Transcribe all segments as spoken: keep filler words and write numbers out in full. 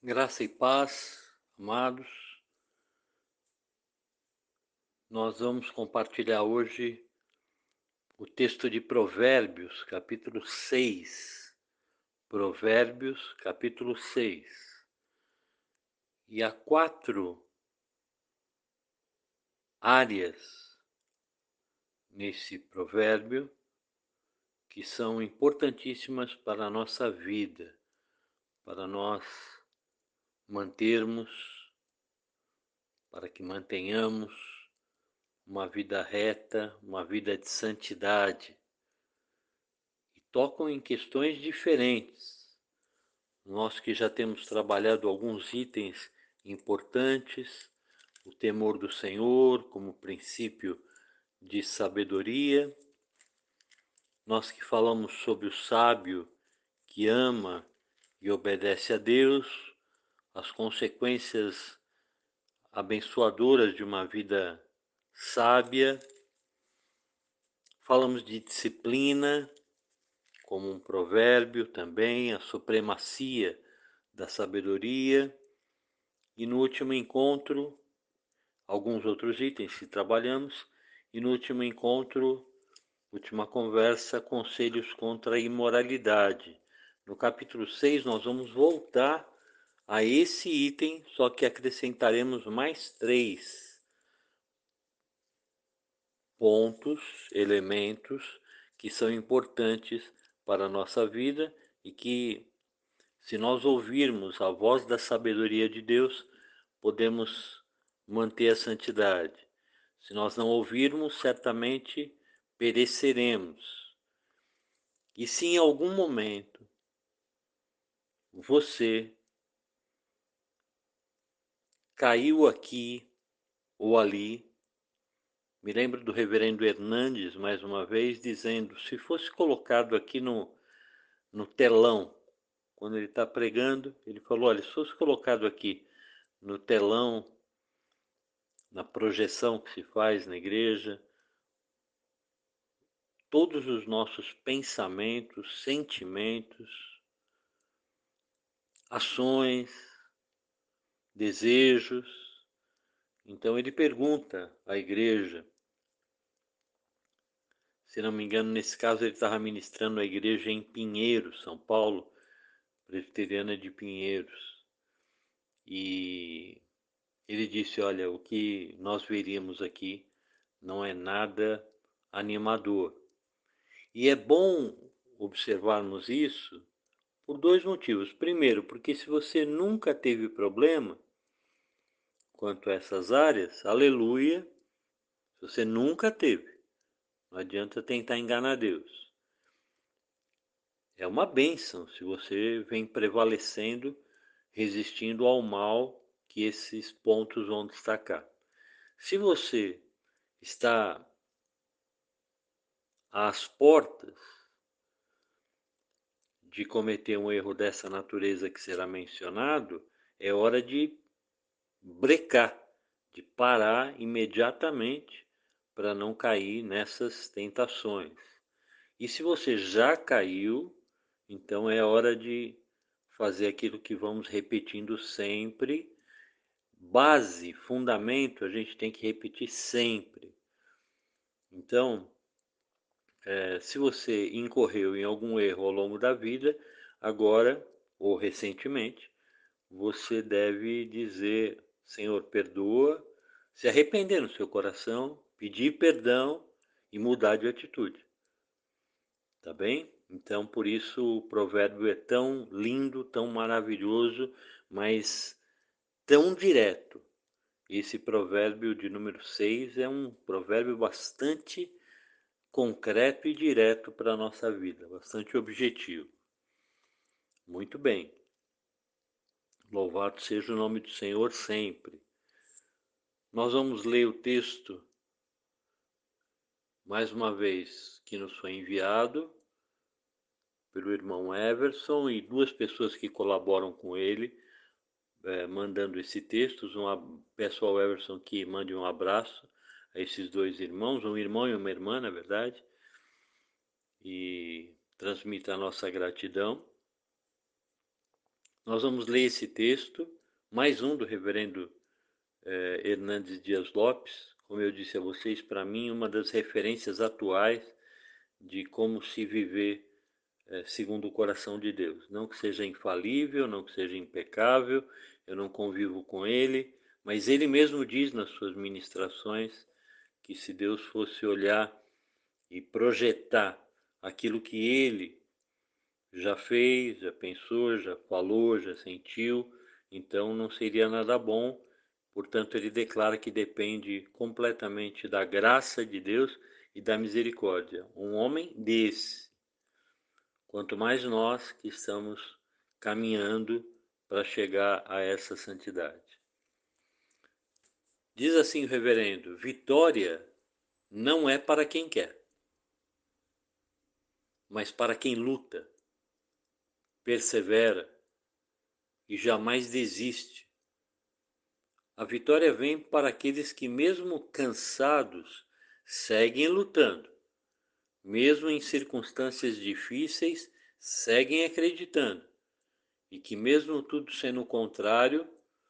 Graça e paz, amados. Nós vamos compartilhar hoje o texto de Provérbios, capítulo seis. Provérbios, capítulo seis. E há quatro áreas nesse provérbio que são importantíssimas para a nossa vida, para nós mantermos, para que mantenhamos uma vida reta, uma vida de santidade. Tocam em questões diferentes. Nós que já temos trabalhado alguns itens importantes, o temor do Senhor como princípio de sabedoria, nós que falamos sobre o sábio que ama e obedece a Deus, as consequências abençoadoras de uma vida sábia, falamos de disciplina, como um provérbio também, a supremacia da sabedoria, e no último encontro, alguns outros itens que trabalhamos, e no último encontro, última conversa, conselhos contra a imoralidade. No capítulo seis nós vamos voltar a esse item, só que acrescentaremos mais três pontos, elementos que são importantes para a nossa vida e que, se nós ouvirmos a voz da sabedoria de Deus, podemos manter a santidade. Se nós não ouvirmos, certamente pereceremos. E se em algum momento você caiu aqui ou ali, me lembro do reverendo Hernandes, mais uma vez, dizendo, se fosse colocado aqui no, no telão, quando ele está pregando, ele falou, olha, se fosse colocado aqui no telão, na projeção que se faz na igreja, todos os nossos pensamentos, sentimentos, ações, desejos. Então ele pergunta à igreja, se não me engano, nesse caso ele estava ministrando a igreja em Pinheiros, São Paulo, presbiteriana de Pinheiros. E ele disse, olha, o que nós veríamos aqui não é nada animador. E é bom observarmos isso por dois motivos. Primeiro, porque se você nunca teve problema quanto a essas áreas, aleluia, se você nunca teve, não adianta tentar enganar Deus. É uma bênção se você vem prevalecendo, resistindo ao mal que esses pontos vão destacar. Se você está às portas de cometer um erro dessa natureza que será mencionado, é hora de brecar, de parar imediatamente para não cair nessas tentações. E se você já caiu, então é hora de fazer aquilo que vamos repetindo sempre. Base, fundamento, a gente tem que repetir sempre. Então, é, se você incorreu em algum erro ao longo da vida, agora ou recentemente, você deve dizer, Senhor, perdoa, se arrepender no seu coração, pedir perdão e mudar de atitude. Tá bem? Então, por isso o provérbio é tão lindo, tão maravilhoso, mas tão direto. Esse provérbio de número seis é um provérbio bastante concreto e direto para a nossa vida, bastante objetivo. Muito bem. Louvado seja o nome do Senhor sempre. Nós vamos ler o texto, mais uma vez, que nos foi enviado pelo irmão Everson e duas pessoas que colaboram com ele, é, mandando esse texto. Um, peço ao Everson que mande um abraço a esses dois irmãos, um irmão e uma irmã, na verdade, e transmita a nossa gratidão. Nós vamos ler esse texto, mais um do reverendo eh, Hernandes Dias Lopes, como eu disse a vocês, para mim uma das referências atuais de como se viver eh, segundo o coração de Deus. Não que seja infalível, não que seja impecável, eu não convivo com ele, mas ele mesmo diz nas suas ministrações que se Deus fosse olhar e projetar aquilo que ele já fez, já pensou, já falou, já sentiu, então não seria nada bom. Portanto, ele declara que depende completamente da graça de Deus e da misericórdia. Um homem desse, quanto mais nós que estamos caminhando para chegar a essa santidade. Diz assim o reverendo: vitória não é para quem quer, mas para quem luta, persevera e jamais desiste. A vitória vem para aqueles que, mesmo cansados, seguem lutando, mesmo em circunstâncias difíceis, seguem acreditando, e que, mesmo tudo sendo o contrário,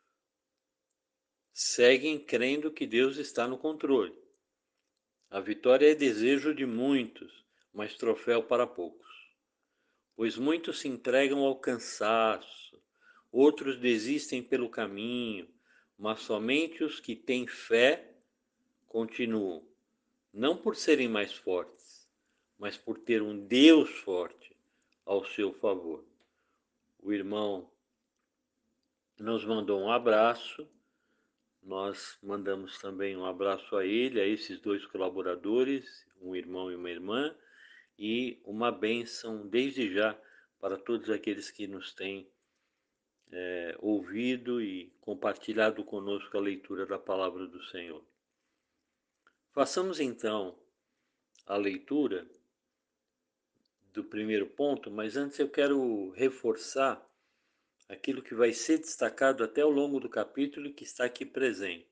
seguem crendo que Deus está no controle. A vitória é desejo de muitos, mas troféu para poucos. Pois muitos se entregam ao cansaço, outros desistem pelo caminho, mas somente os que têm fé continuam, não por serem mais fortes, mas por ter um Deus forte ao seu favor. O irmão nos mandou um abraço, nós mandamos também um abraço a ele, a esses dois colaboradores, um irmão e uma irmã, e uma bênção desde já para todos aqueles que nos têm é, ouvido e compartilhado conosco a leitura da palavra do Senhor. Façamos então a leitura do primeiro ponto, mas antes eu quero reforçar aquilo que vai ser destacado até ao longo do capítulo e que está aqui presente.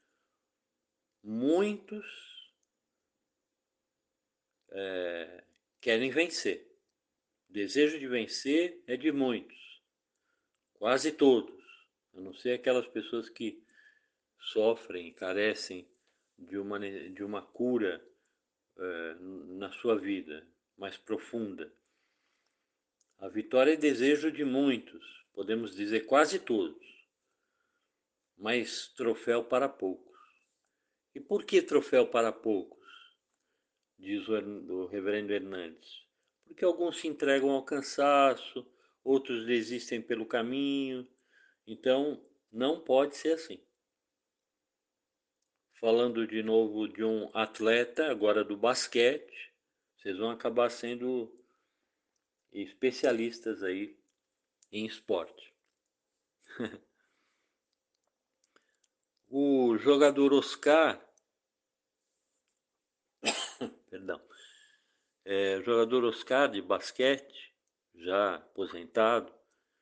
Muitos é, querem vencer. O desejo de vencer é de muitos, quase todos, a não ser aquelas pessoas que sofrem e carecem de uma, de uma cura é, na sua vida mais profunda. A vitória é desejo de muitos, podemos dizer quase todos, mas troféu para poucos. E por que troféu para poucos? Diz o reverendo Hernandes. Porque alguns se entregam ao cansaço, outros desistem pelo caminho. Então, não pode ser assim. Falando de novo de um atleta, agora do basquete, vocês vão acabar sendo especialistas aí em esporte. O jogador Oscar, perdão, é, o jogador Oscar de basquete, já aposentado,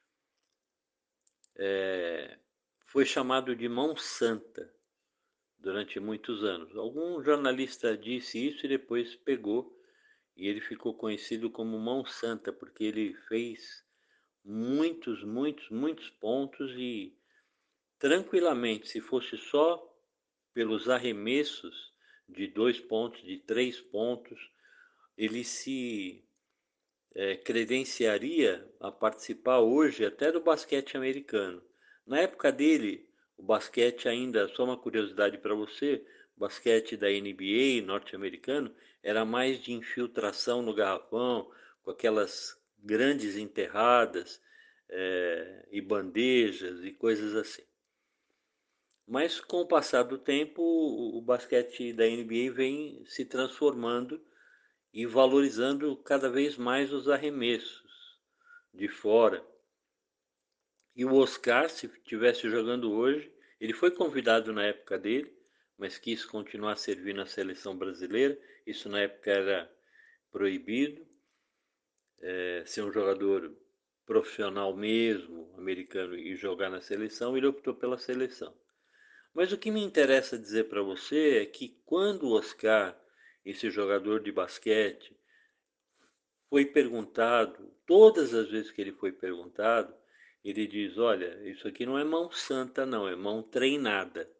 é, foi chamado de mão santa durante muitos anos. Algum jornalista disse isso e depois pegou, e ele ficou conhecido como mão santa, porque ele fez muitos, muitos, muitos pontos e tranquilamente, se fosse só pelos arremessos de dois pontos, de três pontos, ele se é, credenciaria a participar hoje até do basquete americano. Na época dele, o basquete ainda, só uma curiosidade para você, o basquete da N B A norte-americano era mais de infiltração no garrafão, com aquelas grandes enterradas é, e bandejas e coisas assim. Mas com o passar do tempo, o, o basquete da N B A vem se transformando e valorizando cada vez mais os arremessos de fora. E o Oscar, se estivesse jogando hoje, ele foi convidado na época dele, mas quis continuar servindo a seleção brasileira. Isso na época era proibido. É, ser um jogador profissional mesmo, americano, e jogar na seleção, ele optou pela seleção. Mas o que me interessa dizer para você é que quando o Oscar, esse jogador de basquete, foi perguntado, todas as vezes que ele foi perguntado, ele diz, olha, isso aqui não é mão santa não, é mão treinada.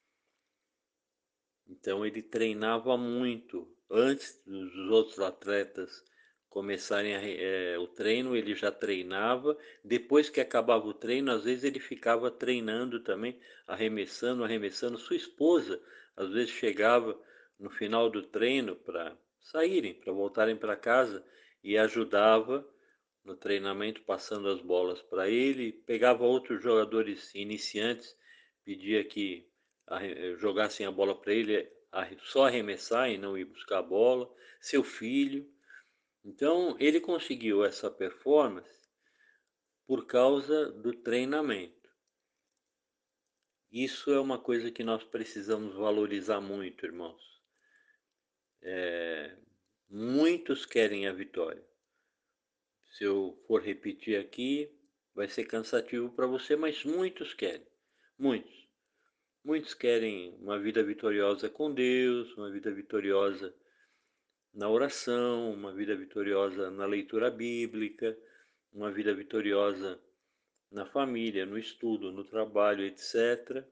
Então ele treinava muito. Antes dos outros atletas começarem a, é, o treino, ele já treinava. Depois que acabava o treino, às vezes ele ficava treinando também, arremessando, arremessando. Sua esposa, às vezes, chegava no final do treino para saírem, para voltarem para casa e ajudava no treinamento, passando as bolas para ele. Pegava outros jogadores iniciantes, pedia que jogassem a bola para ele, só arremessar e não ir buscar a bola, seu filho. Então, ele conseguiu essa performance por causa do treinamento. Isso é uma coisa que nós precisamos valorizar muito, irmãos. É, muitos querem a vitória. Se eu for repetir aqui, vai ser cansativo para você, mas muitos querem. Muitos. Muitos querem uma vida vitoriosa com Deus, uma vida vitoriosa na oração, uma vida vitoriosa na leitura bíblica, uma vida vitoriosa na família, no estudo, no trabalho, etcétera.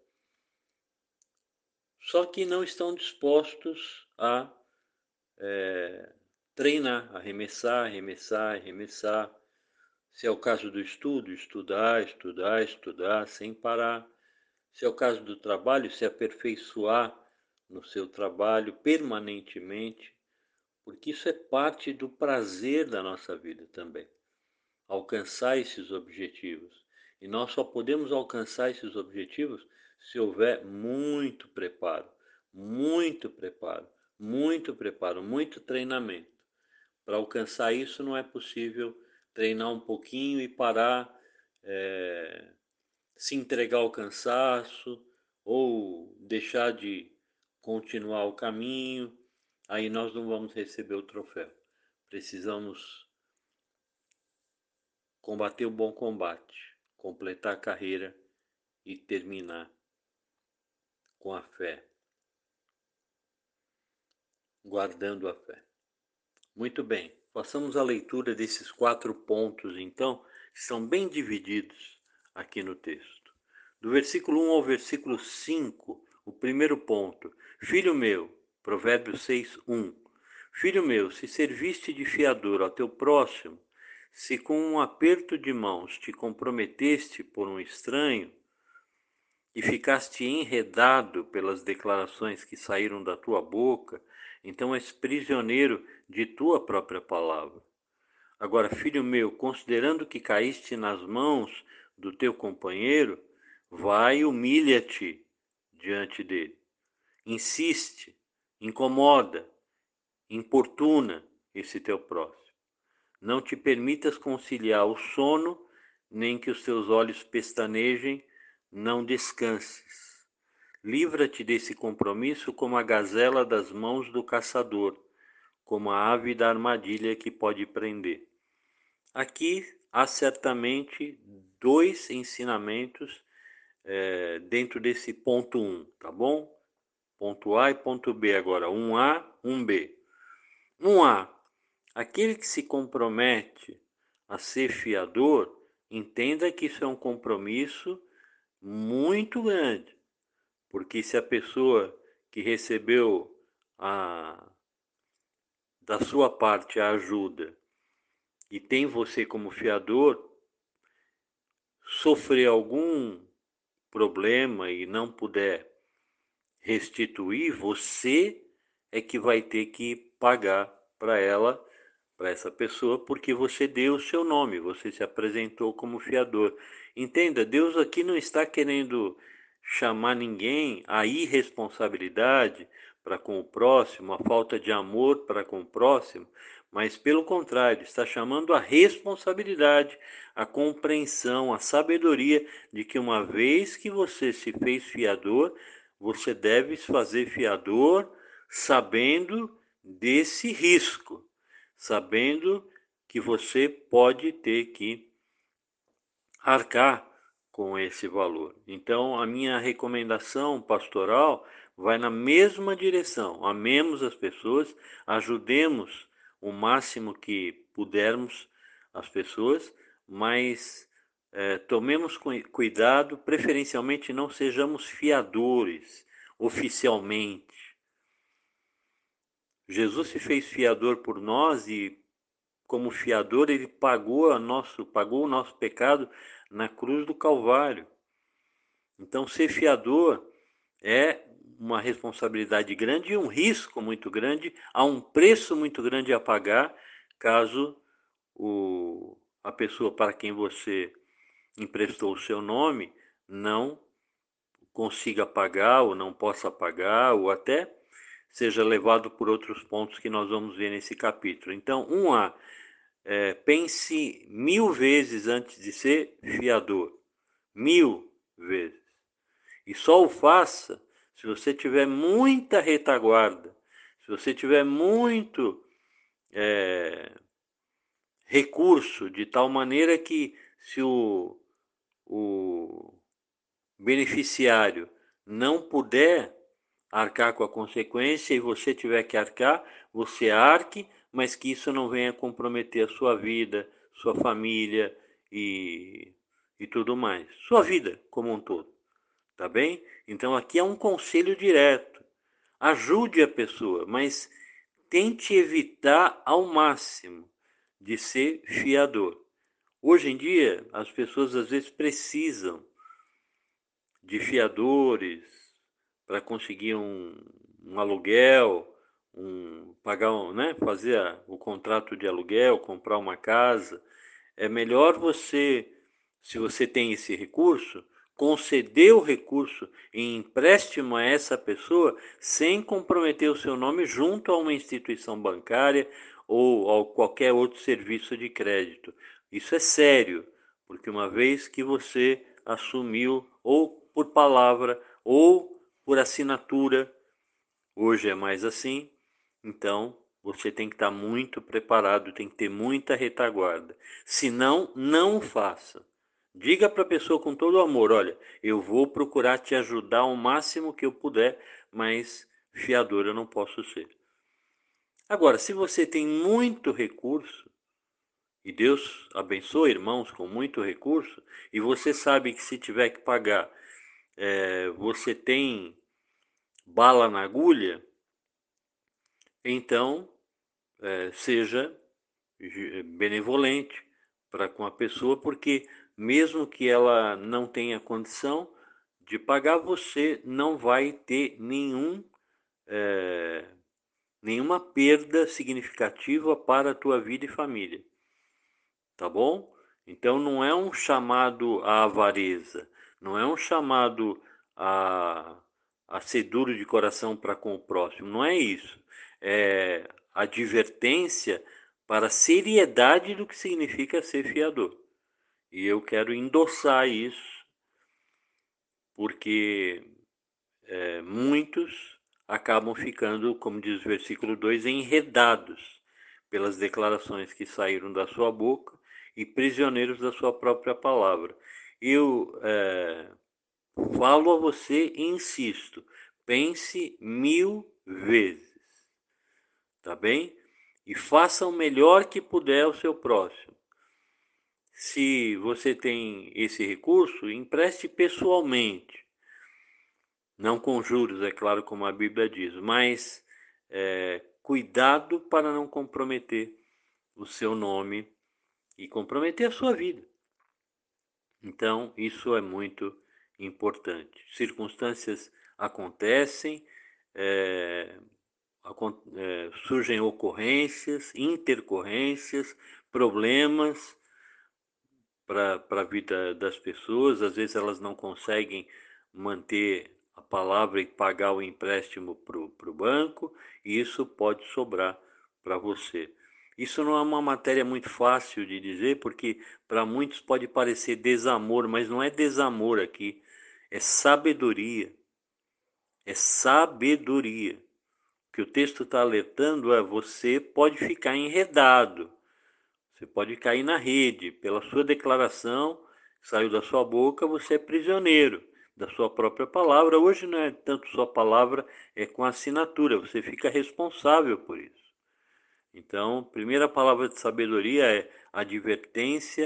Só que não estão dispostos a é, treinar, arremessar, arremessar, arremessar. Se é o caso do estudo, estudar, estudar, estudar, sem parar. Se é o caso do trabalho, se aperfeiçoar no seu trabalho permanentemente, porque isso é parte do prazer da nossa vida também, alcançar esses objetivos. E nós só podemos alcançar esses objetivos se houver muito preparo, muito preparo, muito preparo, muito treinamento. Para alcançar isso não é possível treinar um pouquinho e parar, é, se entregar ao cansaço ou deixar de continuar o caminho, aí nós não vamos receber o troféu. Precisamos combater o bom combate, completar a carreira e terminar com a fé, guardando a fé. Muito bem, façamos a leitura desses quatro pontos, então, que são bem divididos aqui no texto. Do versículo um ao versículo cinco, o primeiro ponto. Filho meu, Provérbios seis, um. Filho meu, se serviste de fiador ao teu próximo, se com um aperto de mãos te comprometeste por um estranho, e ficaste enredado pelas declarações que saíram da tua boca, então és prisioneiro de tua própria palavra. Agora, filho meu, considerando que caíste nas mãos do teu companheiro, vai e humilha-te diante dele. Insiste, incomoda, importuna esse teu próximo. Não te permitas conciliar o sono, nem que os teus olhos pestanejem, não descanses. Livra-te desse compromisso como a gazela das mãos do caçador, como a ave da armadilha que pode prender. Aqui há certamente dois ensinamentos é, dentro desse ponto um, tá bom? Ponto A e ponto B agora, um A, um B. um A, aquele que se compromete a ser fiador, entenda que isso é um compromisso muito grande, porque se a pessoa que recebeu a, da sua parte a ajuda e tem você como fiador, sofrer algum problema e não puder restituir, você é que vai ter que pagar para ela, para essa pessoa, porque você deu o seu nome, você se apresentou como fiador. Entenda, Deus aqui não está querendo chamar ninguém à irresponsabilidade para com o próximo, a falta de amor para com o próximo, mas pelo contrário, está chamando a responsabilidade, a compreensão, a sabedoria de que uma vez que você se fez fiador, você deve se fazer fiador sabendo desse risco, sabendo que você pode ter que arcar com esse valor. Então, a minha recomendação pastoral vai na mesma direção. Amemos as pessoas, ajudemos o máximo que pudermos as pessoas, mas é, tomemos cuidado, preferencialmente não sejamos fiadores oficialmente. Jesus se fez fiador por nós e, como fiador, ele pagou, a nosso, pagou o nosso pecado na cruz do Calvário. Então, ser fiador é uma responsabilidade grande e um risco muito grande, há um preço muito grande a pagar caso o, a pessoa para quem você emprestou o seu nome não consiga pagar ou não possa pagar ou até seja levado por outros pontos que nós vamos ver nesse capítulo. Então, um A, é, pense mil vezes antes de ser fiador. Mil vezes. E só o faça se você tiver muita retaguarda, se você tiver muito é, recurso, de tal maneira que se o, o beneficiário não puder arcar com a consequência e você tiver que arcar, você arque, mas que isso não venha comprometer a sua vida, sua família e, e tudo mais. Sua vida como um todo, tá bem? Então aqui é um conselho direto. Ajude a pessoa, mas tente evitar ao máximo de ser fiador. Hoje em dia, as pessoas às vezes precisam de fiadores para conseguir um, um aluguel, um, pagar um, né, fazer a, o contrato de aluguel, comprar uma casa. É melhor você, se você tem esse recurso, conceder o recurso em empréstimo a essa pessoa sem comprometer o seu nome junto a uma instituição bancária ou a qualquer outro serviço de crédito. Isso é sério, porque uma vez que você assumiu ou por palavra ou por assinatura, hoje é mais assim, então você tem que estar muito preparado, tem que ter muita retaguarda. Se não, não faça. Diga para a pessoa com todo o amor, olha, eu vou procurar te ajudar o máximo que eu puder, mas fiador eu não posso ser. Agora, se você tem muito recurso, e Deus abençoa irmãos com muito recurso, e você sabe que se tiver que pagar, é, você tem bala na agulha, então é, seja benevolente para com a pessoa, porque mesmo que ela não tenha condição de pagar, você não vai ter nenhum, é, nenhuma perda significativa para a tua vida e família. Tá bom? Então não é um chamado à avareza, não é um chamado a, a ser duro de coração para com o próximo, não é isso. É advertência para a seriedade do que significa ser fiador. E eu quero endossar isso, porque é, muitos acabam ficando, como diz o versículo dois, enredados pelas declarações que saíram da sua boca e prisioneiros da sua própria palavra. Eu é, falo a você e insisto, pense mil vezes, tá bem? E faça o melhor que puder ao seu próximo. Se você tem esse recurso, empreste pessoalmente. Não com juros, é claro, como a Bíblia diz, mas é, cuidado para não comprometer o seu nome e comprometer a sua vida. Então, isso é muito importante. Circunstâncias acontecem, é, é, surgem ocorrências, intercorrências, problemas para a vida das pessoas. Às vezes elas não conseguem manter a palavra e pagar o empréstimo para o banco, e isso pode sobrar para você. Isso não é uma matéria muito fácil de dizer, porque para muitos pode parecer desamor, mas não é desamor aqui, é sabedoria. É sabedoria. O que o texto está alertando é: você pode ficar enredado, você pode cair na rede. Pela sua declaração que saiu da sua boca, você é prisioneiro da sua própria palavra. Hoje não é tanto sua palavra, é com assinatura, você fica responsável por isso. Então, primeira palavra de sabedoria é advertência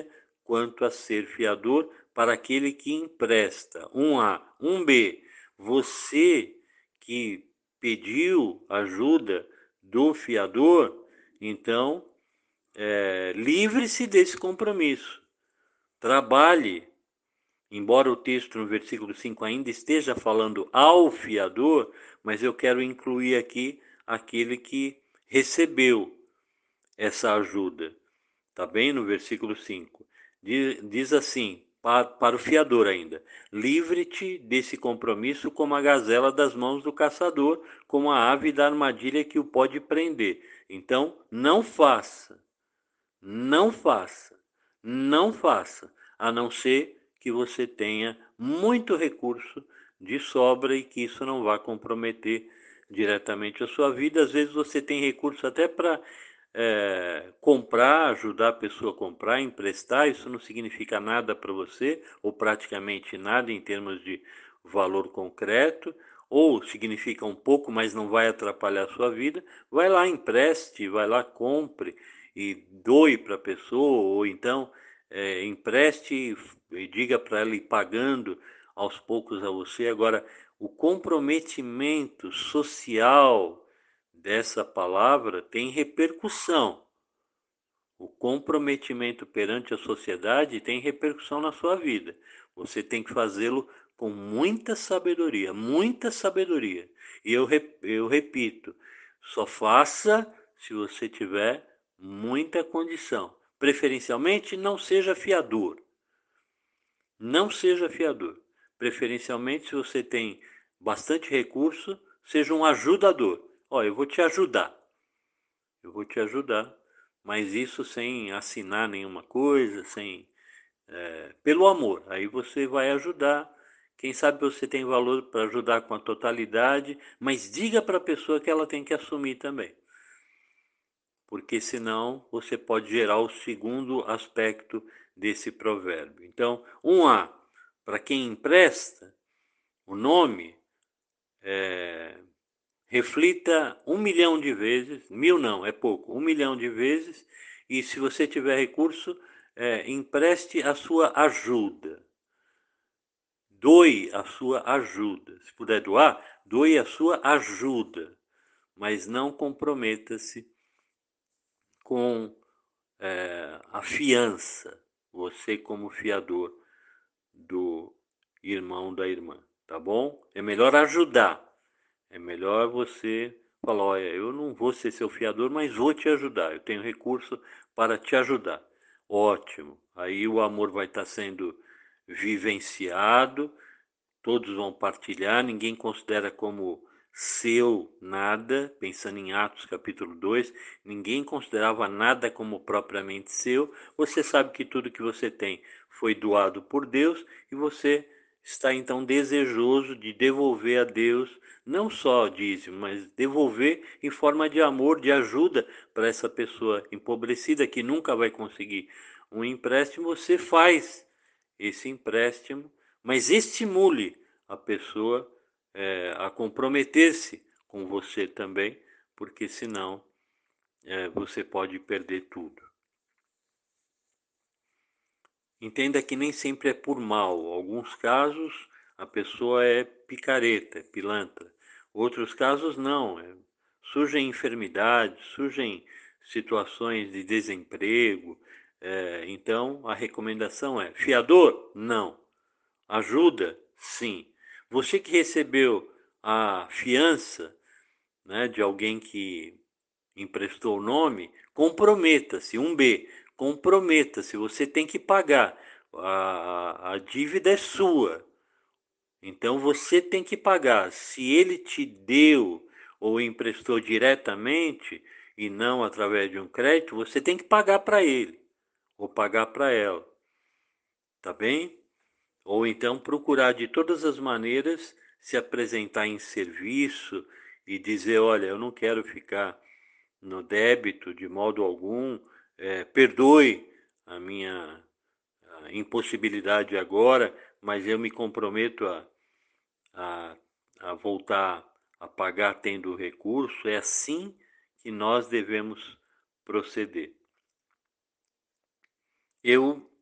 quanto a ser fiador para aquele que empresta. Um A. Um B. Você que pediu ajuda do fiador, então é, livre-se desse compromisso. Trabalhe, embora o texto no versículo cinco ainda esteja falando ao fiador, mas eu quero incluir aqui aquele que recebeu essa ajuda. Está bem? No versículo cinco. Diz, diz assim, para, para o fiador ainda: livre-te desse compromisso como a gazela das mãos do caçador, como a ave da armadilha que o pode prender. Então, não faça, não faça, não faça, a não ser que você tenha muito recurso de sobra e que isso não vá comprometer diretamente a sua vida. Às vezes você tem recurso até para é, comprar, ajudar a pessoa a comprar, emprestar, isso não significa nada para você, ou praticamente nada em termos de valor concreto, ou significa um pouco, mas não vai atrapalhar a sua vida. Vai lá, empreste, vai lá, compre e doe para a pessoa, ou então é, empreste e diga para ela ir pagando aos poucos a você. Agora, o comprometimento social dessa palavra tem repercussão. O comprometimento perante a sociedade tem repercussão na sua vida. Você tem que fazê-lo com muita sabedoria, muita sabedoria. E eu, eu repito, só faça se você tiver muita condição. Preferencialmente, não seja fiador. Não seja fiador. Preferencialmente, se você tem bastante recurso, seja um ajudador. Ó, eu vou te ajudar. Eu vou te ajudar, mas isso sem assinar nenhuma coisa, sem é, pelo amor. Aí você vai ajudar. Quem sabe você tem valor para ajudar com a totalidade, mas diga para a pessoa que ela tem que assumir também. Porque senão você pode gerar o segundo aspecto desse provérbio. Então, um A, para quem empresta, o nome é, reflita um milhão de vezes, mil não, é pouco, um milhão de vezes, e se você tiver recurso, é, empreste a sua ajuda. Doe a sua ajuda. Se puder doar, doe a sua ajuda, mas não comprometa-se com é, a fiança, você como fiador do irmão da irmã, tá bom? É melhor ajudar, é melhor você falar, olha, eu não vou ser seu fiador, mas vou te ajudar, eu tenho recurso para te ajudar. Ótimo, aí o amor vai estar sendo vivenciado, todos vão partilhar, ninguém considera como seu nada, pensando em Atos capítulo dois, ninguém considerava nada como propriamente seu. Você sabe que tudo que você tem foi doado por Deus e você está então desejoso de devolver a Deus, não só dízimo, mas devolver em forma de amor, de ajuda para essa pessoa empobrecida que nunca vai conseguir um empréstimo. Você faz esse empréstimo, mas estimule a pessoa é, a comprometer-se com você também, porque senão é, você pode perder tudo. Entenda que nem sempre é por mal. Em alguns casos a pessoa é picareta, é pilantra. Outros casos não. É, surgem enfermidades, surgem situações de desemprego. É, então a recomendação é: fiador? Não. Ajuda? Sim. Você que recebeu a fiança, né, de alguém que emprestou o nome, comprometa-se. Um B, comprometa-se. Você tem que pagar. A, a dívida é sua. Então você tem que pagar. Se ele te deu ou emprestou diretamente e não através de um crédito, você tem que pagar para ele ou pagar para ela. Tá bem? Ou então procurar de todas as maneiras se apresentar em serviço e dizer, olha, eu não quero ficar no débito de modo algum, é, perdoe a minha a impossibilidade agora, mas eu me comprometo a, a, a voltar a pagar tendo recurso. É assim que nós devemos proceder. Eu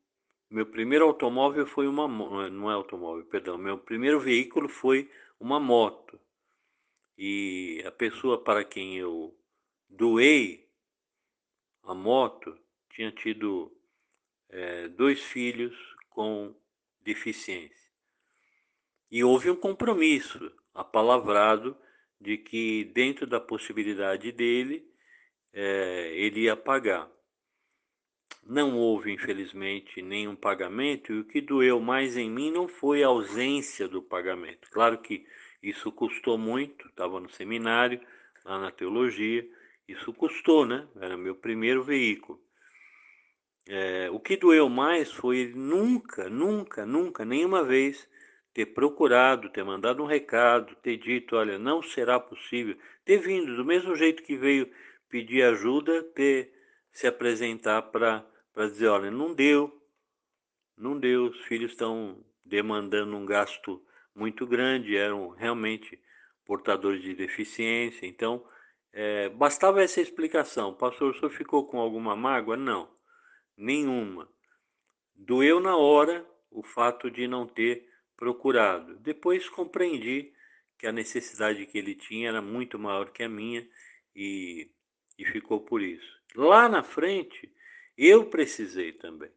Meu primeiro automóvel foi uma moto, não é automóvel, perdão, meu primeiro veículo foi uma moto. E a pessoa para quem eu doei a moto tinha tido é, dois filhos com deficiência. E houve um compromisso apalavrado de que, dentro da possibilidade dele, é, ele ia pagar. Não houve, infelizmente, nenhum pagamento, e o que doeu mais em mim não foi a ausência do pagamento. Claro que isso custou muito, estava no seminário, lá na teologia, isso custou, né? Era meu primeiro veículo. É, o que doeu mais foi ele nunca, nunca, nunca, nenhuma vez ter procurado, ter mandado um recado, ter dito, olha, não será possível, ter vindo do mesmo jeito que veio pedir ajuda, ter se apresentar para para dizer, olha, não deu, não deu, os filhos estão demandando um gasto muito grande, eram realmente portadores de deficiência, então é, bastava essa explicação. Pastor, o senhor ficou com alguma mágoa? Não, nenhuma. Doeu na hora o fato de não ter procurado. Depois compreendi que a necessidade que ele tinha era muito maior que a minha e, e ficou por isso. Lá na frente, eu precisei também.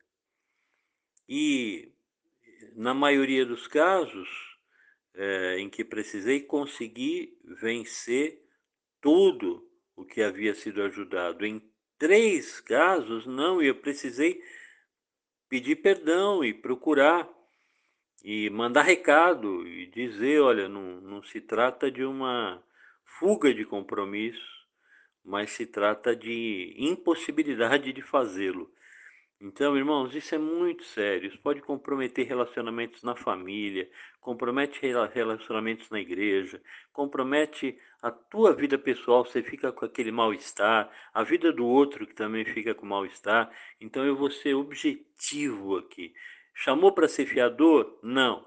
E, na maioria dos casos é, em que precisei, conseguir vencer tudo o que havia sido ajudado. Em três casos, não, e eu precisei pedir perdão e procurar e mandar recado e dizer, olha, não, não se trata de uma fuga de compromisso, mas se trata de impossibilidade de fazê-lo. Então, irmãos, isso é muito sério. Isso pode comprometer relacionamentos na família, compromete relacionamentos na igreja, compromete a tua vida pessoal, você fica com aquele mal-estar, a vida do outro que também fica com mal-estar. Então, eu vou ser objetivo aqui. Chamou para ser fiador? Não.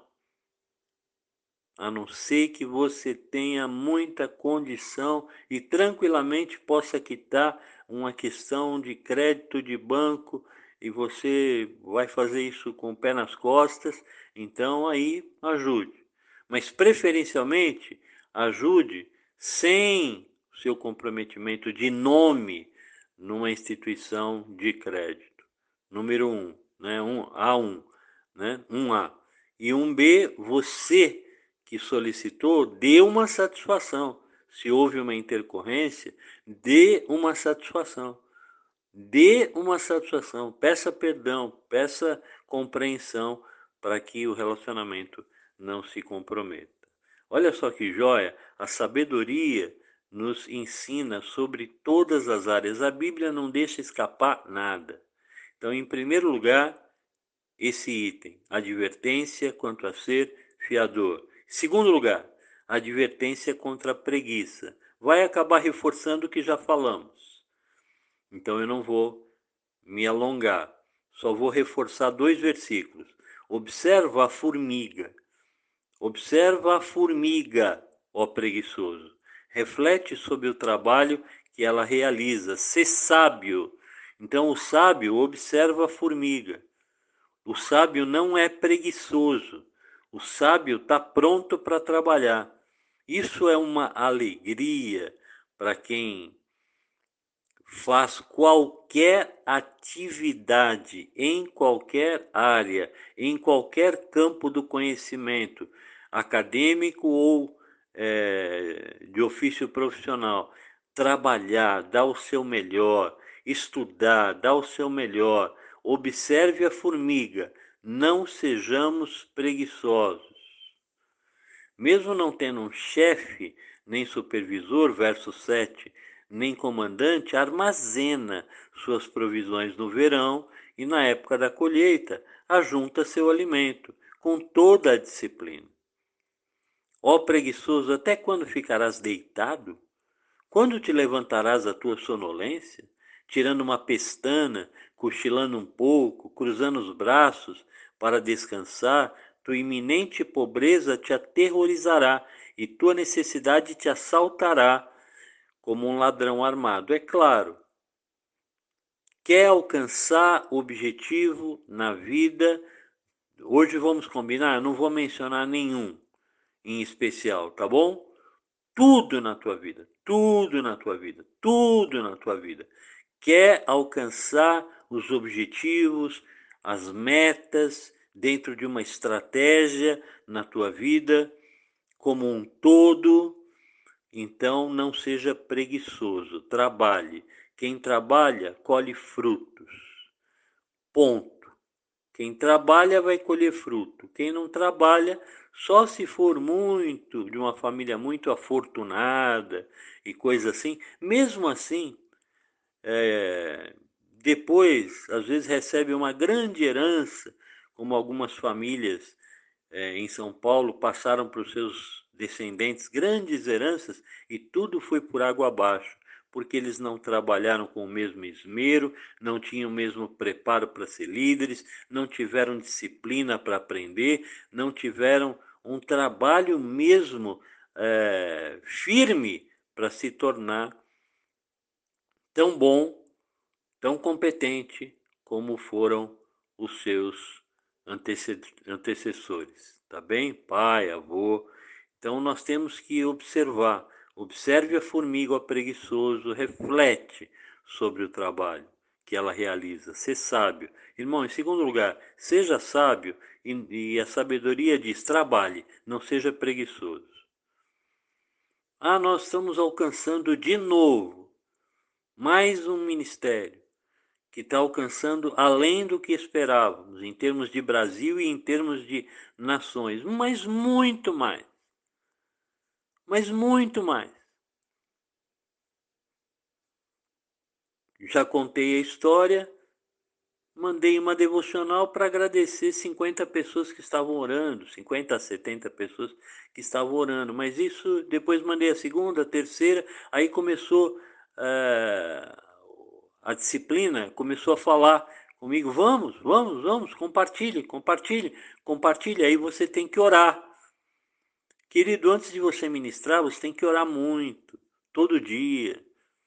A não ser que você tenha muita condição e tranquilamente possa quitar uma questão de crédito de banco e você vai fazer isso com o pé nas costas, então aí ajude. Mas preferencialmente ajude sem seu comprometimento de nome numa instituição de crédito. Número um, né? Um, A um, né? Um A. E um B, você que solicitou, dê uma satisfação. Se houve uma intercorrência, dê uma satisfação. Dê uma satisfação, peça perdão, peça compreensão para que o relacionamento não se comprometa. Olha só que joia, a sabedoria nos ensina sobre todas as áreas. A Bíblia não deixa escapar nada. Então, em primeiro lugar, esse item, advertência quanto a ser fiador. Segundo lugar, advertência contra a preguiça. Vai acabar reforçando o que já falamos. Então eu não vou me alongar. Só vou reforçar dois versículos. Observa a formiga. Observa a formiga, ó preguiçoso. Reflete sobre o trabalho que ela realiza. Sê sábio. Então o sábio observa a formiga. O sábio não é preguiçoso. O sábio está pronto para trabalhar. Isso é uma alegria para quem faz qualquer atividade, em qualquer área, em qualquer campo do conhecimento, acadêmico ou é, de ofício profissional. Trabalhar, dar o seu melhor, estudar, dar o seu melhor. Observe a formiga, não sejamos preguiçosos. Mesmo não tendo um chefe, nem supervisor, verso sete, nem comandante, armazena suas provisões no verão e na época da colheita, ajunta seu alimento, com toda a disciplina. Ó preguiçoso, até quando ficarás deitado? Quando te levantarás da tua sonolência, tirando uma pestana, cochilando um pouco, cruzando os braços para descansar, tua iminente pobreza te aterrorizará e tua necessidade te assaltará como um ladrão armado. É claro, quer alcançar objetivo na vida, hoje vamos combinar, não vou mencionar nenhum em especial, tá bom? Tudo na tua vida, tudo na tua vida, tudo na tua vida. Quer alcançar os objetivos, as metas dentro de uma estratégia na tua vida como um todo, então não seja preguiçoso, trabalhe. Quem trabalha, colhe frutos. Ponto. Quem trabalha vai colher fruto. Quem não trabalha, só se for muito, de uma família muito afortunada e coisa assim, mesmo assim, é, depois, às vezes, recebe uma grande herança, como algumas famílias é, em São Paulo passaram para os seus descendentes grandes heranças e tudo foi por água abaixo, porque eles não trabalharam com o mesmo esmero, não tinham o mesmo preparo para ser líderes, não tiveram disciplina para aprender, não tiveram um trabalho mesmo é, firme para se tornar tão bom, tão competente como foram os seus antecessores, tá bem? Pai, avô. Então nós temos que observar. Observe a formiga, o preguiçoso, reflete sobre o trabalho que ela realiza. Ser sábio. Irmão, em segundo lugar, seja sábio e, e a sabedoria diz, trabalhe, não seja preguiçoso. Ah, nós estamos alcançando de novo mais um ministério que está alcançando além do que esperávamos, em termos de Brasil e em termos de nações, mas muito mais. Mas muito mais. Já contei a história, mandei uma devocional para agradecer cinquenta pessoas que estavam orando, cinquenta a setenta pessoas que estavam orando, mas isso, depois mandei a segunda, a terceira, aí começou uh, a disciplina, começou a falar comigo, vamos, vamos, vamos, compartilhe, compartilhe, compartilhe, aí você tem que orar. Querido, antes de você ministrar, você tem que orar muito, todo dia.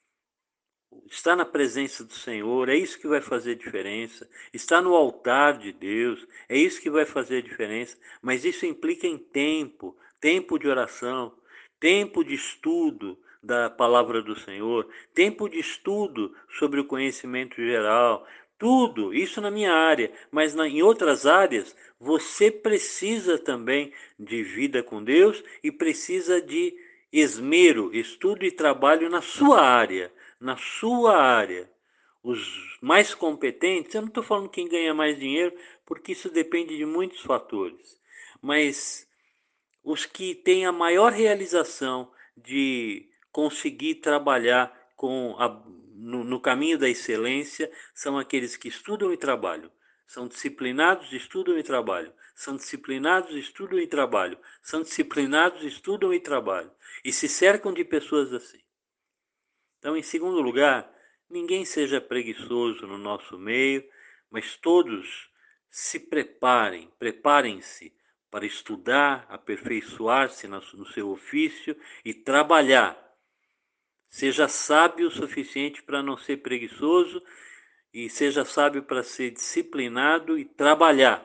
Está na presença do Senhor, é isso que vai fazer diferença. Está no altar de Deus, é isso que vai fazer diferença. Mas isso implica em tempo, tempo de oração, tempo de estudo da palavra do Senhor, tempo de estudo sobre o conhecimento geral, tudo, isso na minha área, mas na, em outras áreas, você precisa também de vida com Deus e precisa de esmero, estudo e trabalho na sua área. Na sua área, os mais competentes, eu não estou falando quem ganha mais dinheiro, porque isso depende de muitos fatores, mas os que têm a maior realização de conseguir trabalhar com a, no, no caminho da excelência são aqueles que estudam e trabalham. São disciplinados, estudam e trabalham. São disciplinados, estudam e trabalham. São disciplinados, estudam e trabalham. E se cercam de pessoas assim. Então, em segundo lugar, ninguém seja preguiçoso no nosso meio, mas todos se preparem, preparem-se para estudar, aperfeiçoar-se no seu ofício e trabalhar. Seja sábio o suficiente para não ser preguiçoso e seja sábio para ser disciplinado e trabalhar.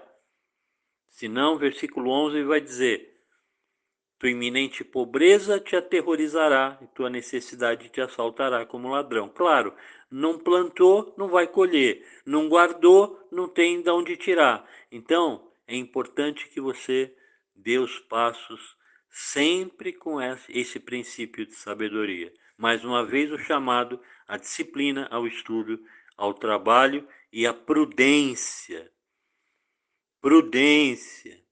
Senão, versículo onze vai dizer: tua iminente pobreza te aterrorizará e tua necessidade te assaltará como ladrão. Claro, não plantou, não vai colher. Não guardou, não tem de onde tirar. Então, é importante que você dê os passos sempre com esse princípio de sabedoria. Mais uma vez, o chamado à disciplina, ao estudo, ao trabalho e à prudência. Prudência.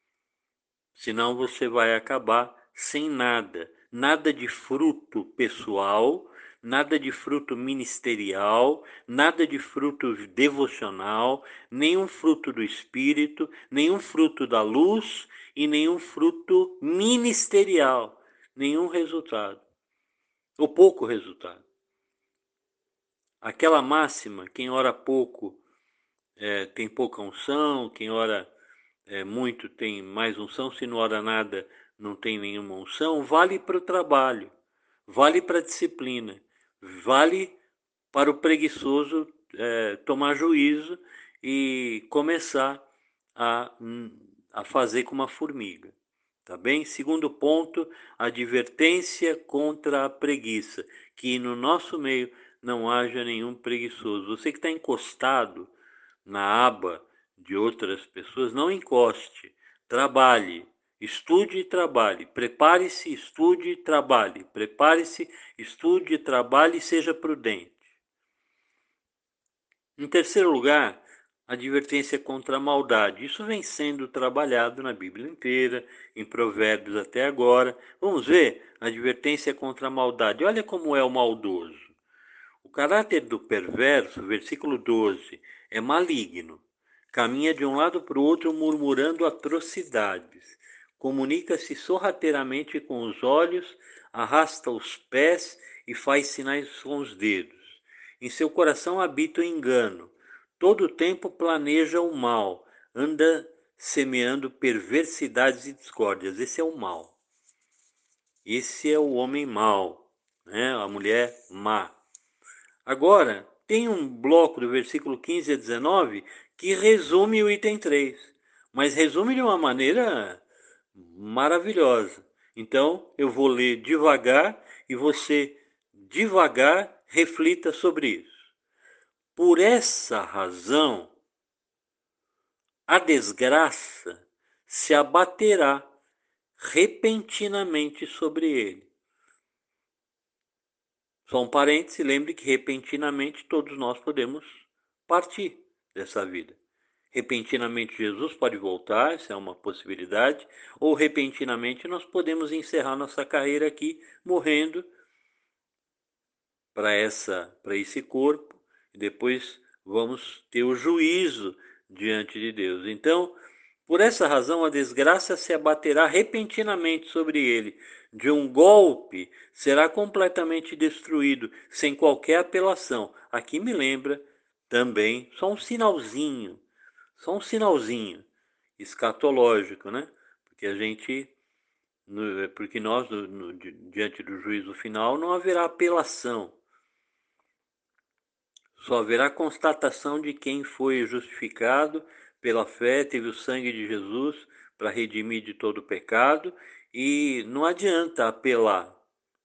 Senão você vai acabar sem nada, nada de fruto pessoal, nada de fruto ministerial, nada de fruto devocional, nenhum fruto do Espírito, nenhum fruto da luz e nenhum fruto ministerial, nenhum resultado, ou pouco resultado. Aquela máxima, quem ora pouco é, tem pouca unção, quem ora é, muito tem mais unção, se não ora nada não tem nenhuma unção, vale para o trabalho, vale para a disciplina, vale para o preguiçoso é, tomar juízo e começar a, a fazer como uma formiga. Tá bem? Segundo ponto, advertência contra a preguiça, que no nosso meio não haja nenhum preguiçoso. Você que está encostado na aba de outras pessoas, não encoste, trabalhe, estude e trabalhe, prepare-se, estude e trabalhe, prepare-se, estude, trabalhe e seja prudente. Em terceiro lugar, advertência contra a maldade. Isso vem sendo trabalhado na Bíblia inteira, em Provérbios até agora. Vamos ver? Advertência contra a maldade. Olha como é o maldoso. O caráter do perverso, versículo doze, é maligno. Caminha de um lado para o outro murmurando atrocidades. Comunica-se sorrateiramente com os olhos, arrasta os pés e faz sinais com os dedos. Em seu coração habita o engano. Todo o tempo planeja o mal. Anda semeando perversidades e discórdias. Esse é o mal. Esse é o homem mau, né? A mulher má. Agora, tem um bloco do versículo quinze a dezenove que resume o item três, mas resume de uma maneira maravilhosa. Então, eu vou ler devagar e você, devagar, reflita sobre isso. Por essa razão, a desgraça se abaterá repentinamente sobre ele. Só um parêntese, lembre que repentinamente todos nós podemos partir dessa vida. Repentinamente Jesus pode voltar, isso é uma possibilidade, ou repentinamente nós podemos encerrar nossa carreira aqui, morrendo para essa, para esse corpo, e depois vamos ter o juízo diante de Deus. Então, por essa razão, a desgraça se abaterá repentinamente sobre ele. De um golpe, será completamente destruído, sem qualquer apelação. Aqui me lembra também, só um sinalzinho, só um sinalzinho escatológico, né? Porque a gente, porque nós, no, no, diante do juízo final, não haverá apelação. Só haverá constatação de quem foi justificado pela fé, teve o sangue de Jesus para redimir de todo o pecado, e não adianta apelar.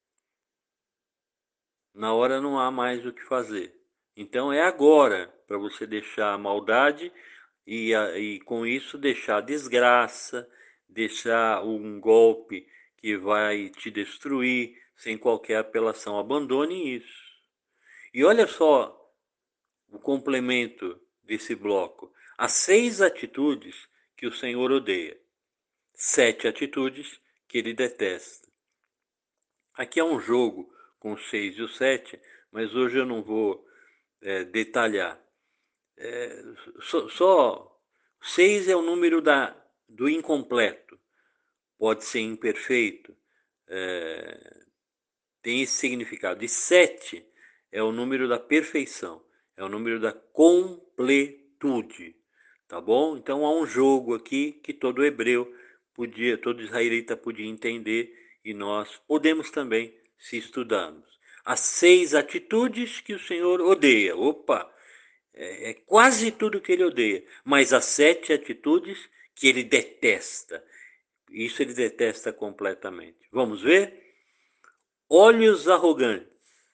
Na hora não há mais o que fazer. Então é agora para você deixar a maldade e, e com isso deixar a desgraça, deixar um golpe que vai te destruir sem qualquer apelação. Abandone isso. E olha só o complemento desse bloco. Há seis atitudes que o Senhor odeia. Sete atitudes que ele detesta. Aqui é um jogo com o seis e o sete, mas hoje eu não vou é, detalhar. É, só, só seis é o número da, do incompleto. Pode ser imperfeito. É, tem esse significado. E sete é o número da perfeição. É o número da completude, tá bom? Então há um jogo aqui que todo hebreu podia, todo israelita podia entender e nós podemos também se estudarmos. As seis atitudes que o Senhor odeia. Opa, é, é quase tudo que ele odeia, mas as sete atitudes que ele detesta. Isso ele detesta completamente. Vamos ver? Olhos arrogantes.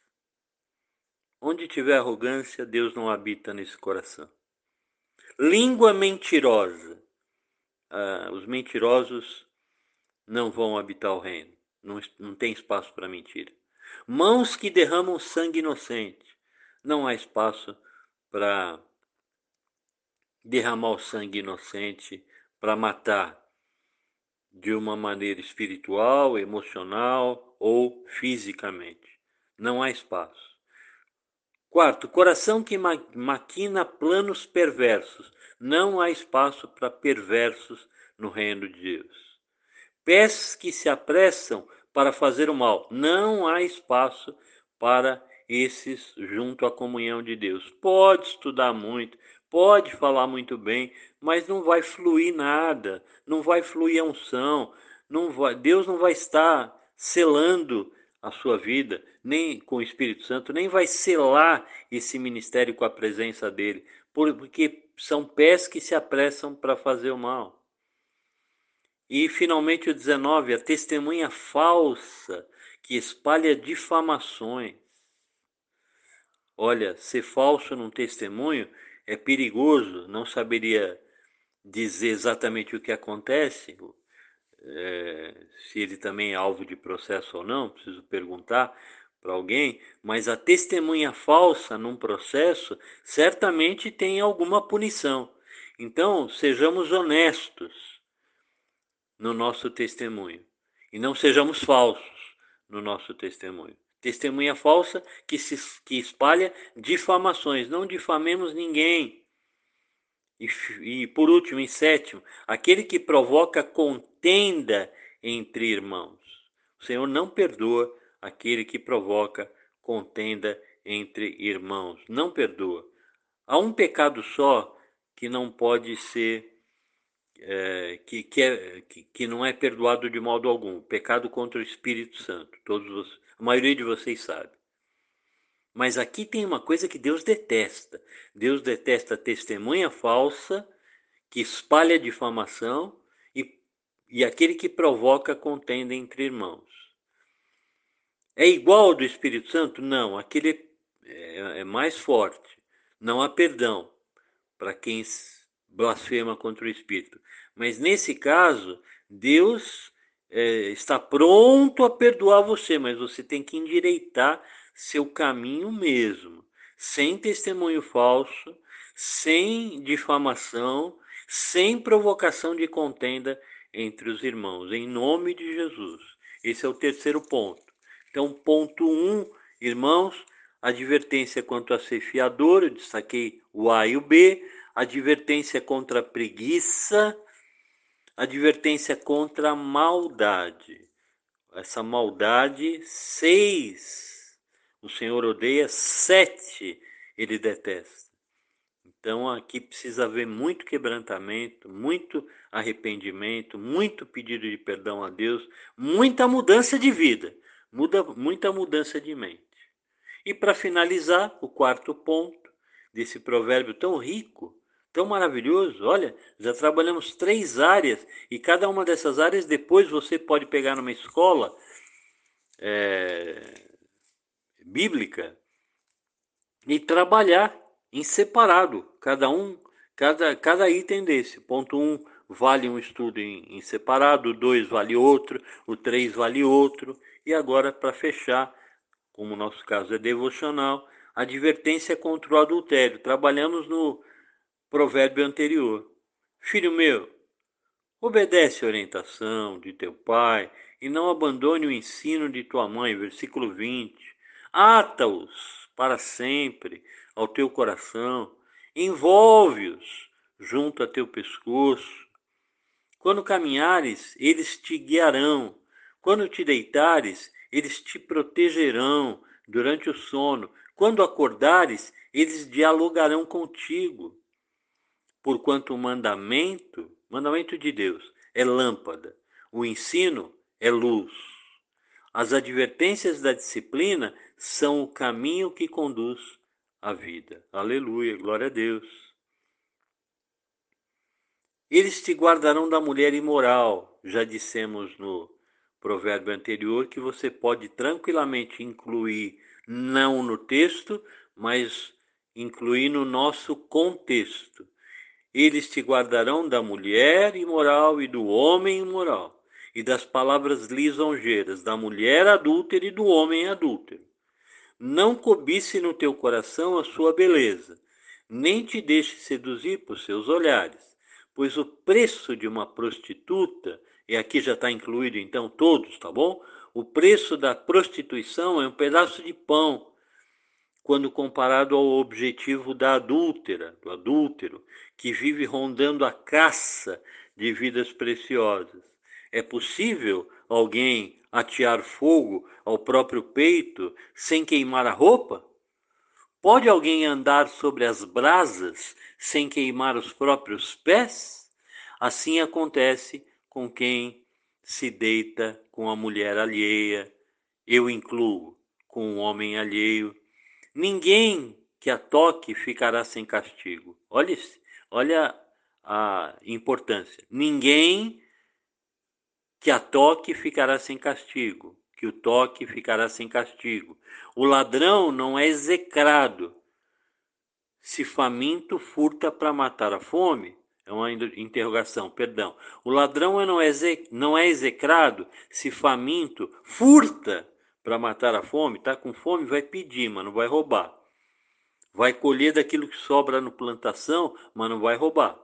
Onde tiver arrogância, Deus não habita nesse coração. Língua mentirosa. Ah, os mentirosos não vão habitar o reino. Não, não tem espaço para mentira. Mãos que derramam sangue inocente. Não há espaço para derramar o sangue inocente, para matar de uma maneira espiritual, emocional ou fisicamente. Não há espaço. Quarto, coração que maquina planos perversos. Não há espaço para perversos no reino de Deus. Pés que se apressam para fazer o mal. Não há espaço para esses junto à comunhão de Deus. Pode estudar muito, pode falar muito bem, mas não vai fluir nada, não vai fluir a unção, não vai, Deus não vai estar selando a sua vida, nem com o Espírito Santo, nem vai selar esse ministério com a presença dele, porque são pés que se apressam para fazer o mal. E, finalmente, o dezenove, a testemunha falsa que espalha difamações. Olha, ser falso num testemunho é perigoso, não saberia dizer exatamente o que acontece, é, se ele também é alvo de processo ou não, preciso perguntar para alguém, mas a testemunha falsa num processo certamente tem alguma punição. Então, sejamos honestos no nosso testemunho e não sejamos falsos no nosso testemunho. Testemunha falsa que, se, que espalha difamações. Não difamemos ninguém. E, e por último, em sétimo, aquele que provoca contenda entre irmãos. O Senhor não perdoa aquele que provoca contenda entre irmãos. Não perdoa. Há um pecado só que não pode ser É, que, que, é, que, que não é perdoado de modo algum, pecado contra o Espírito Santo. Todos, a maioria de vocês sabe. Mas aqui tem uma coisa que Deus detesta. Deus detesta a testemunha falsa, que espalha difamação, e, e aquele que provoca contenda entre irmãos. É igual ao do Espírito Santo? Não, aquele é, é mais forte. Não há perdão para quem blasfema contra o Espírito. Mas nesse caso, Deus é, está pronto a perdoar você, mas você tem que endireitar seu caminho mesmo, sem testemunho falso, sem difamação, sem provocação de contenda entre os irmãos, em nome de Jesus. Esse é o terceiro ponto. Então, ponto um, irmãos, advertência quanto a ser fiador, eu destaquei o A e o B, advertência contra a preguiça, advertência contra a maldade. Essa maldade, seis, o Senhor odeia, sete, ele detesta. Então aqui precisa haver muito quebrantamento, muito arrependimento, muito pedido de perdão a Deus, muita mudança de vida, muda, muita mudança de mente. E para finalizar, o quarto ponto desse provérbio tão rico, tão maravilhoso, olha, já trabalhamos três áreas e cada uma dessas áreas depois você pode pegar numa escola é, bíblica e trabalhar em separado, cada um, cada, cada item desse. Ponto um vale um estudo em, em separado, o dois vale outro, o três vale outro, e agora para fechar, como o nosso caso é devocional, advertência contra o adultério. Trabalhamos no provérbio anterior. Filho meu, obedece a orientação de teu pai e não abandone o ensino de tua mãe. Versículo vinte. Ata-os para sempre ao teu coração, envolve-os junto a teu pescoço. Quando caminhares, eles te guiarão. Quando te deitares, eles te protegerão durante o sono. Quando acordares, eles dialogarão contigo. Porquanto o mandamento, mandamento de Deus, é lâmpada, o ensino é luz. As advertências da disciplina são o caminho que conduz à vida. Aleluia, glória a Deus. Eles te guardarão da mulher imoral. Já dissemos no provérbio anterior que você pode tranquilamente incluir, não no texto, mas incluir no nosso contexto. Eles te guardarão da mulher imoral e do homem imoral, e das palavras lisonjeiras, da mulher adúltera e do homem adúltero. Não cobice no teu coração a sua beleza, nem te deixe seduzir por seus olhares, pois o preço de uma prostituta, e aqui já está incluído então todos, tá bom? O preço da prostituição é um pedaço de pão, quando comparado ao objetivo da adúltera, do adúltero, que vive rondando a caça de vidas preciosas. É possível alguém atear fogo ao próprio peito sem queimar a roupa? Pode alguém andar sobre as brasas sem queimar os próprios pés? Assim acontece com quem se deita com a mulher alheia eu incluo com o homem alheio. Ninguém que a toque ficará sem castigo. Olha, olha a importância. Ninguém que a toque ficará sem castigo. Que o toque ficará sem castigo. O ladrão não é execrado. Se faminto furta para matar a fome. É uma interrogação, perdão. O ladrão não é, não é execrado se faminto furta para matar a fome. Está com fome, vai pedir, mas não vai roubar. Vai colher daquilo que sobra na plantação, mas não vai roubar.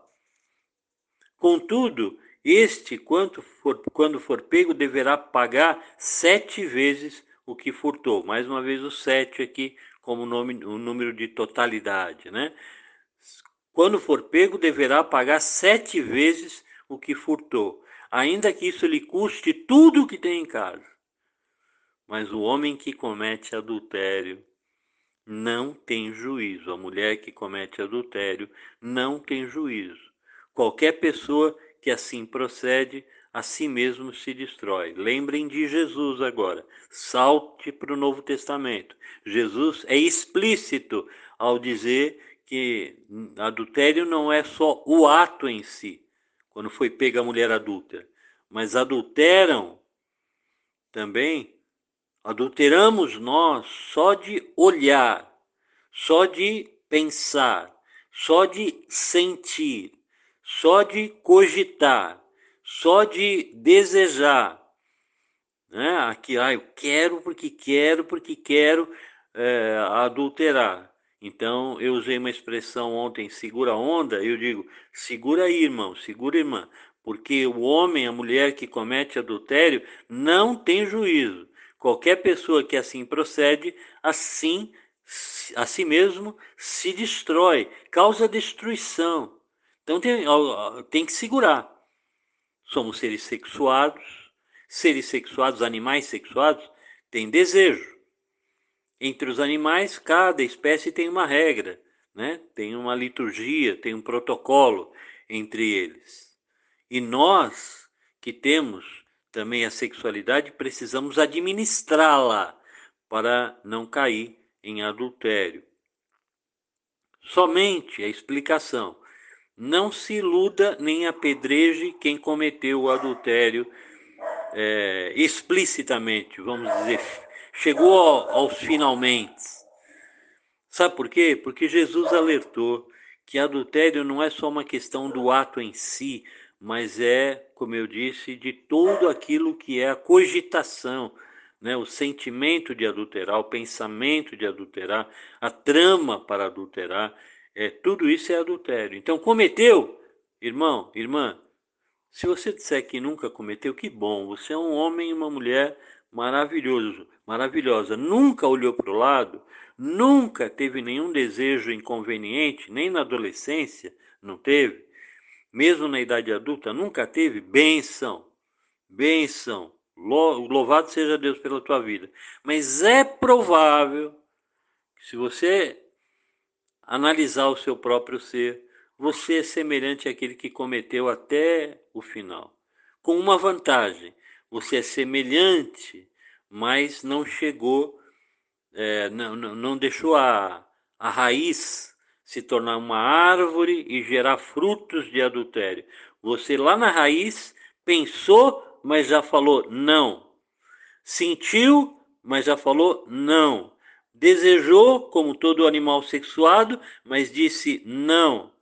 Contudo, este, quando for, quando for pego, deverá pagar sete vezes o que furtou. Mais uma vez o sete aqui como nome, o número de totalidade, né? Quando for pego, deverá pagar sete vezes o que furtou, ainda que isso lhe custe tudo o que tem em casa. Mas o homem que comete adultério não tem juízo. A mulher que comete adultério não tem juízo. Qualquer pessoa que assim procede, a si mesmo se destrói. Lembrem de Jesus agora. Salte para o Novo Testamento. Jesus é explícito ao dizer que adultério não é só o ato em si, quando foi pega a mulher adúltera, mas adulteram também, adulteramos nós só de olhar, só de pensar, só de sentir, só de cogitar, só de desejar. Né? Aqui, ah, eu quero porque quero, porque quero é, adulterar. Então, eu usei uma expressão ontem, segura a onda, eu digo, segura aí, irmão, segura, irmã, porque o homem, a mulher que comete adultério não tem juízo. Qualquer pessoa que assim procede, assim, a si mesmo, se destrói, causa destruição. Então, tem, tem que segurar. Somos seres sexuados, seres sexuados, animais sexuados, têm desejo. Entre os animais, cada espécie tem uma regra, né? Tem uma liturgia, tem um protocolo entre eles. E nós, que temos também a sexualidade, precisamos administrá-la para não cair em adultério. Somente a explicação. Não se iluda nem apedreje quem cometeu o adultério é, explicitamente, vamos dizer, chegou ao, aos finalmente. Sabe por quê? Porque Jesus alertou que adultério não é só uma questão do ato em si, mas é, como eu disse, de tudo aquilo que é a cogitação, né? O sentimento de adulterar, o pensamento de adulterar, a trama para adulterar, é, tudo isso é adultério. Então, cometeu, irmão, irmã, se você disser que nunca cometeu, que bom, você é um homem e uma mulher maravilhoso, maravilhosa. Nunca olhou para o lado, nunca teve nenhum desejo inconveniente, nem na adolescência, não teve. Mesmo na idade adulta, nunca teve. Benção, benção. Louvado seja Deus pela tua vida. Mas é provável que se você analisar o seu próprio ser, você é semelhante àquele que cometeu até o final. Com uma vantagem, você é semelhante, mas não chegou, é, não, não deixou a, a raiz se tornar uma árvore e gerar frutos de adultério. Você lá na raiz pensou, mas já falou não. Sentiu, mas já falou não. Desejou, como todo animal sexuado, mas disse não.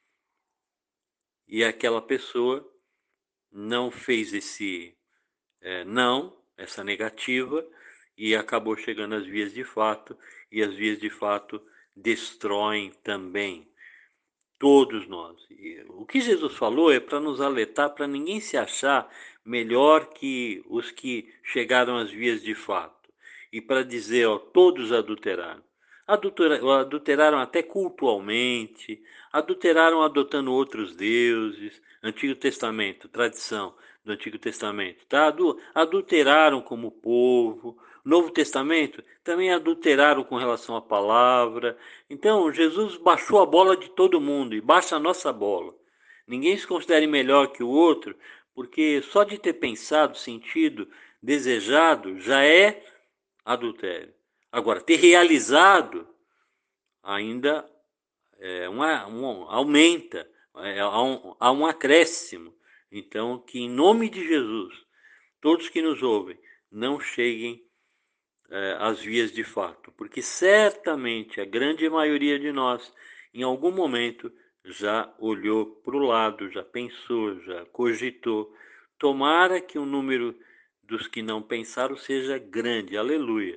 E aquela pessoa não fez esse é, não, essa negativa, e acabou chegando às vias de fato, e as vias de fato destroem também todos nós. E o que Jesus falou é para nos alertar, para ninguém se achar melhor que os que chegaram às vias de fato. E para dizer, ó, todos adulteraram. Adulteraram até cultualmente, adulteraram adotando outros deuses, Antigo Testamento, tradição do Antigo Testamento, tá? Adulteraram como povo. Novo Testamento também adulteraram com relação à palavra. Então, Jesus baixou a bola de todo mundo e baixa a nossa bola. Ninguém se considere melhor que o outro, porque só de ter pensado, sentido, desejado, já é adultério. Agora, ter realizado ainda é, uma, um, aumenta, é, há, um, há um acréscimo. Então, que em nome de Jesus, todos que nos ouvem, não cheguem é, às vias de fato, porque certamente a grande maioria de nós, em algum momento, já olhou para o lado, já pensou, já cogitou. Tomara que o número dos que não pensaram seja grande, aleluia.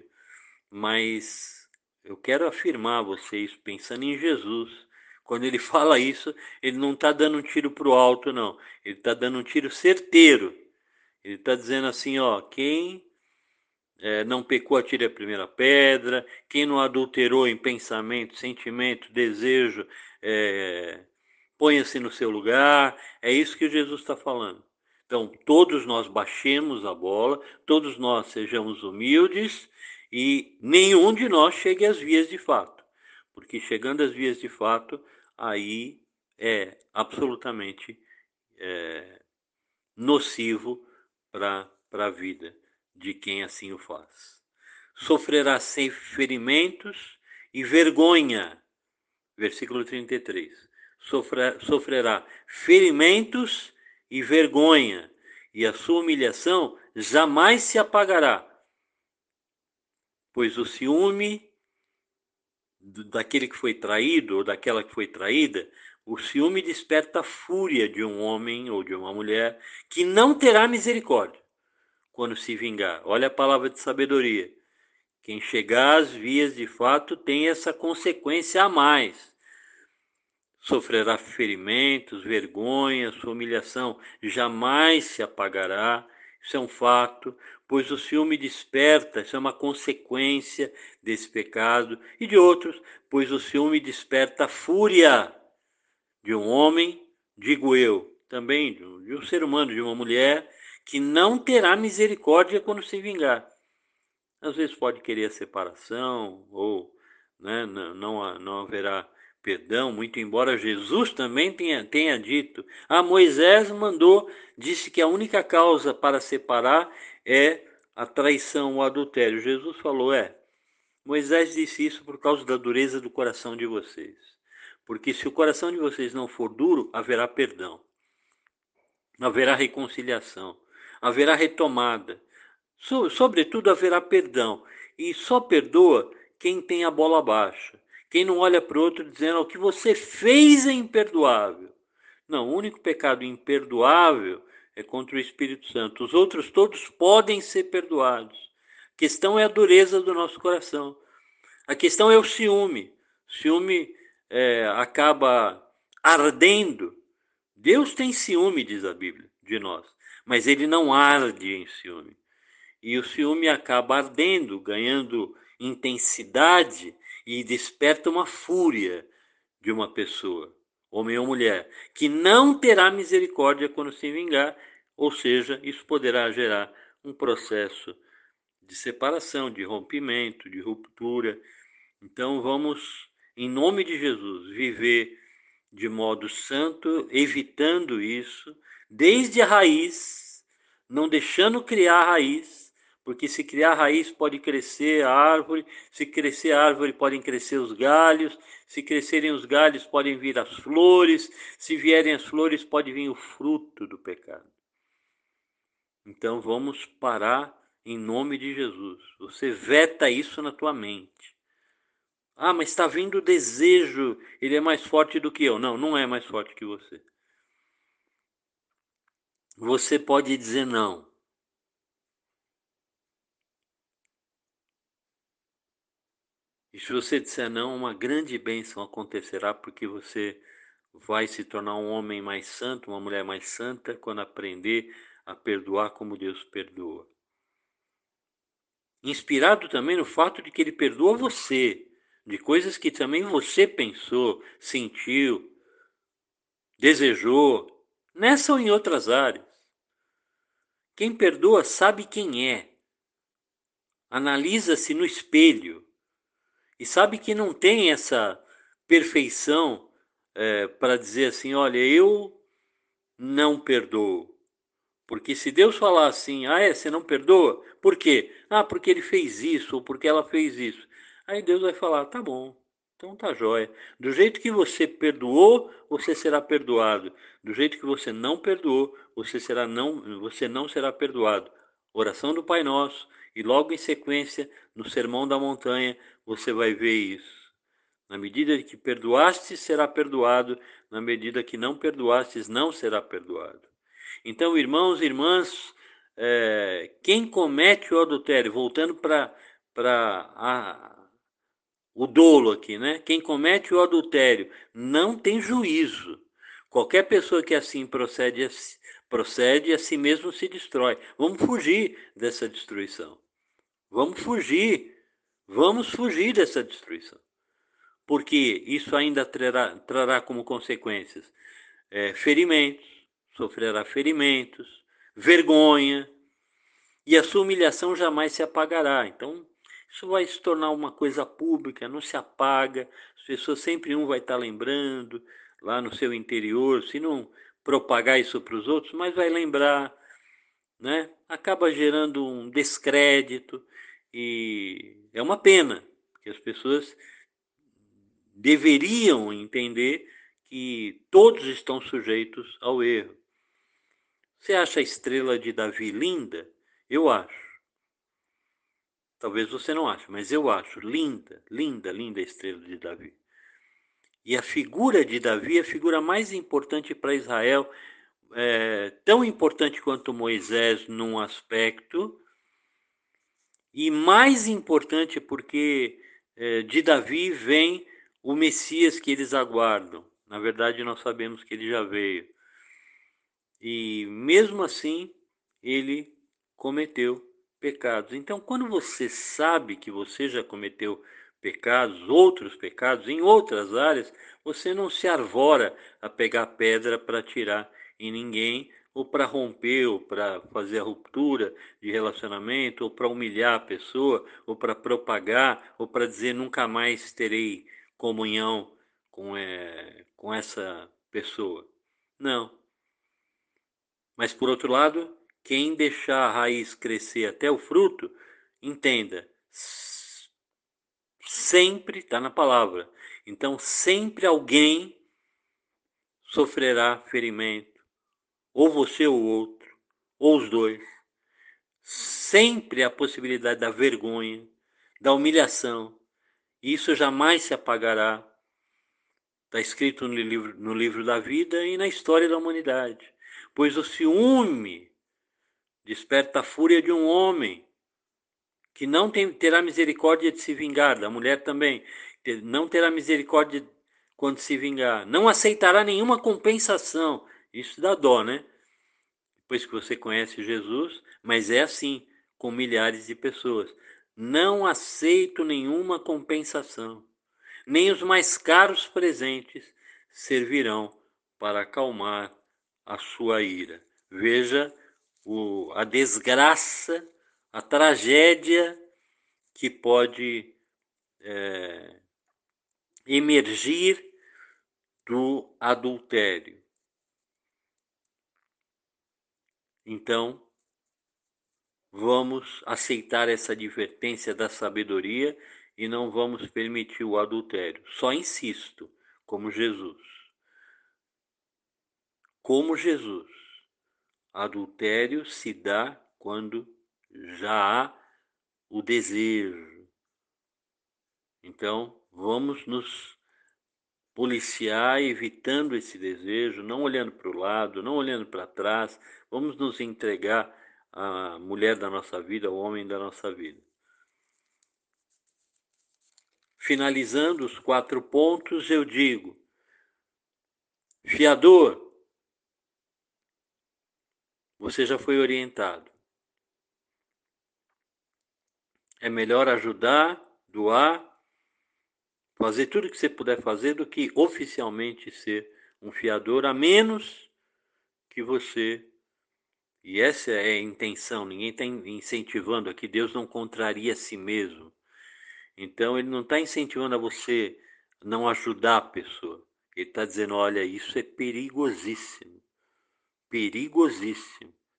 Mas eu quero afirmar a vocês, pensando em Jesus, quando ele fala isso, ele não está dando um tiro para o alto, não. Ele está dando um tiro certeiro. Ele está dizendo assim, ó, quem é, não pecou, atire a primeira pedra. Quem não adulterou em pensamento, sentimento, desejo, é, ponha-se no seu lugar. É isso que Jesus está falando. Então, todos nós baixemos a bola, todos nós sejamos humildes e nenhum de nós chegue às vias de fato. Porque chegando às vias de fato, aí é absolutamente é, nocivo para a vida de quem assim o faz. Sofrerá sem ferimentos e vergonha. Versículo trinta e três. Sofrer, sofrerá ferimentos e vergonha, e a sua humilhação jamais se apagará, pois o ciúme daquele que foi traído ou daquela que foi traída, o ciúme desperta a fúria de um homem ou de uma mulher que não terá misericórdia quando se vingar. Olha a palavra de sabedoria. Quem chegar às vias de fato tem essa consequência a mais. Sofrerá ferimentos, vergonha, sua humilhação jamais se apagará. Isso é um fato, pois o ciúme desperta, isso é uma consequência desse pecado, e de outros, pois o ciúme desperta a fúria de um homem, digo eu, também de um ser humano, de uma mulher, que não terá misericórdia quando se vingar. Às vezes pode querer a separação, ou né, não, não, não haverá perdão, muito embora Jesus também tenha, tenha dito. Ah, Moisés mandou, disse que a única causa para separar é a traição, o adultério. Jesus falou, é, Moisés disse isso por causa da dureza do coração de vocês. Porque se o coração de vocês não for duro, haverá perdão, haverá reconciliação, haverá retomada. So, sobretudo, haverá perdão. E só perdoa quem tem a bola baixa. Quem não olha para o outro dizendo, o que você fez é imperdoável. Não, o único pecado imperdoável é contra o Espírito Santo. Os outros todos podem ser perdoados. A questão é a dureza do nosso coração. A questão é o ciúme. O ciúme é, acaba ardendo. Deus tem ciúme, diz a Bíblia, de nós. Mas ele não arde em ciúme. E o ciúme acaba ardendo, ganhando intensidade e desperta uma fúria de uma pessoa, homem ou mulher, que não terá misericórdia quando se vingar, ou seja, isso poderá gerar um processo de separação, de rompimento, de ruptura. Então vamos, em nome de Jesus, viver de modo santo, evitando isso, desde a raiz, não deixando criar a raiz, porque se criar raiz pode crescer a árvore, se crescer a árvore podem crescer os galhos, se crescerem os galhos podem vir as flores, se vierem as flores pode vir o fruto do pecado. Então vamos parar em nome de Jesus. Você veta isso na tua mente. Ah, mas está vindo o desejo, ele é mais forte do que eu. Não, não é mais forte que você. Você pode dizer não. E se você disser não, uma grande bênção acontecerá, porque você vai se tornar um homem mais santo, uma mulher mais santa, quando aprender a perdoar como Deus perdoa. Inspirado também no fato de que ele perdoa você, de coisas que também você pensou, sentiu, desejou, nessa ou em outras áreas. Quem perdoa sabe quem é, analisa-se no espelho e sabe que não tem essa perfeição é, para dizer assim, olha, eu não perdoo, Porque se Deus falar assim, ah, é, você não perdoa? Por quê? Ah, porque ele fez isso, ou porque ela fez isso. Aí Deus vai falar, tá bom, então tá jóia. Do jeito que você perdoou, você será perdoado. Do jeito que você não perdoou, você, será não, você não será perdoado. Oração do Pai Nosso, e logo em sequência, no Sermão da Montanha, você vai ver isso. Na medida que perdoastes, será perdoado. Na medida que não perdoastes, não será perdoado. Então, irmãos e irmãs, é, quem comete o adultério, voltando para o dolo aqui, né? Quem comete o adultério não tem juízo. Qualquer pessoa que assim procede, procede a si mesmo se destrói. Vamos fugir dessa destruição. Vamos fugir. Vamos fugir dessa destruição. Porque isso ainda trará, trará como consequências é, ferimentos, sofrerá ferimentos, vergonha, e a sua humilhação jamais se apagará. Então, isso vai se tornar uma coisa pública, não se apaga, as pessoas sempre um vai estar lembrando, lá no seu interior, se não propagar isso para os outros, mas vai lembrar, né? Acaba gerando um descrédito, e é uma pena, porque as pessoas deveriam entender que todos estão sujeitos ao erro. Você acha a estrela de Davi linda? Eu acho. Talvez você não ache, mas eu acho linda, linda, linda a estrela de Davi. E a figura de Davi é a figura mais importante para Israel, é, tão importante quanto Moisés num aspecto, e mais importante porque é, de Davi vem o Messias que eles aguardam. Na verdade, nós sabemos que ele já veio. E mesmo assim, ele cometeu pecados. Então, quando você sabe que você já cometeu pecados, outros pecados, em outras áreas, você não se arvora a pegar pedra para atirar em ninguém, ou para romper, ou para fazer a ruptura de relacionamento, ou para humilhar a pessoa, ou para propagar, ou para dizer nunca mais terei comunhão com, é, com essa pessoa. Não. Mas, por outro lado, quem deixar a raiz crescer até o fruto, entenda, sempre está na palavra. Então, sempre alguém sofrerá ferimento, ou você ou outro, ou os dois. Sempre a possibilidade da vergonha, da humilhação. Isso jamais se apagará. Está escrito no livro, no livro da vida e na história da humanidade. Pois o ciúme desperta a fúria de um homem que não tem, terá misericórdia de se vingar, da mulher também, não terá misericórdia quando se vingar, não aceitará nenhuma compensação. Isso dá dó, né? Depois que você conhece Jesus, mas é assim com milhares de pessoas. Não aceito nenhuma compensação, nem os mais caros presentes servirão para acalmar a sua ira. Veja o, a desgraça, a tragédia que pode é, emergir do adultério. Então, vamos aceitar essa advertência da sabedoria e não vamos permitir o adultério. Só insisto, como Jesus. Como Jesus. Adultério se dá quando já há o desejo. Então, vamos nos policiar evitando esse desejo, não olhando para o lado, não olhando para trás. Vamos nos entregar à mulher da nossa vida, ao homem da nossa vida. Finalizando os quatro pontos, eu digo: fiador, você já foi orientado. É melhor ajudar, doar, fazer tudo o que você puder fazer do que oficialmente ser um fiador, a menos que você, e essa é a intenção, ninguém está incentivando aqui, Deus não contraria a si mesmo. Então ele não está incentivando a você não ajudar a pessoa. Ele está dizendo, olha, isso é perigosíssimo. Perigosíssimo.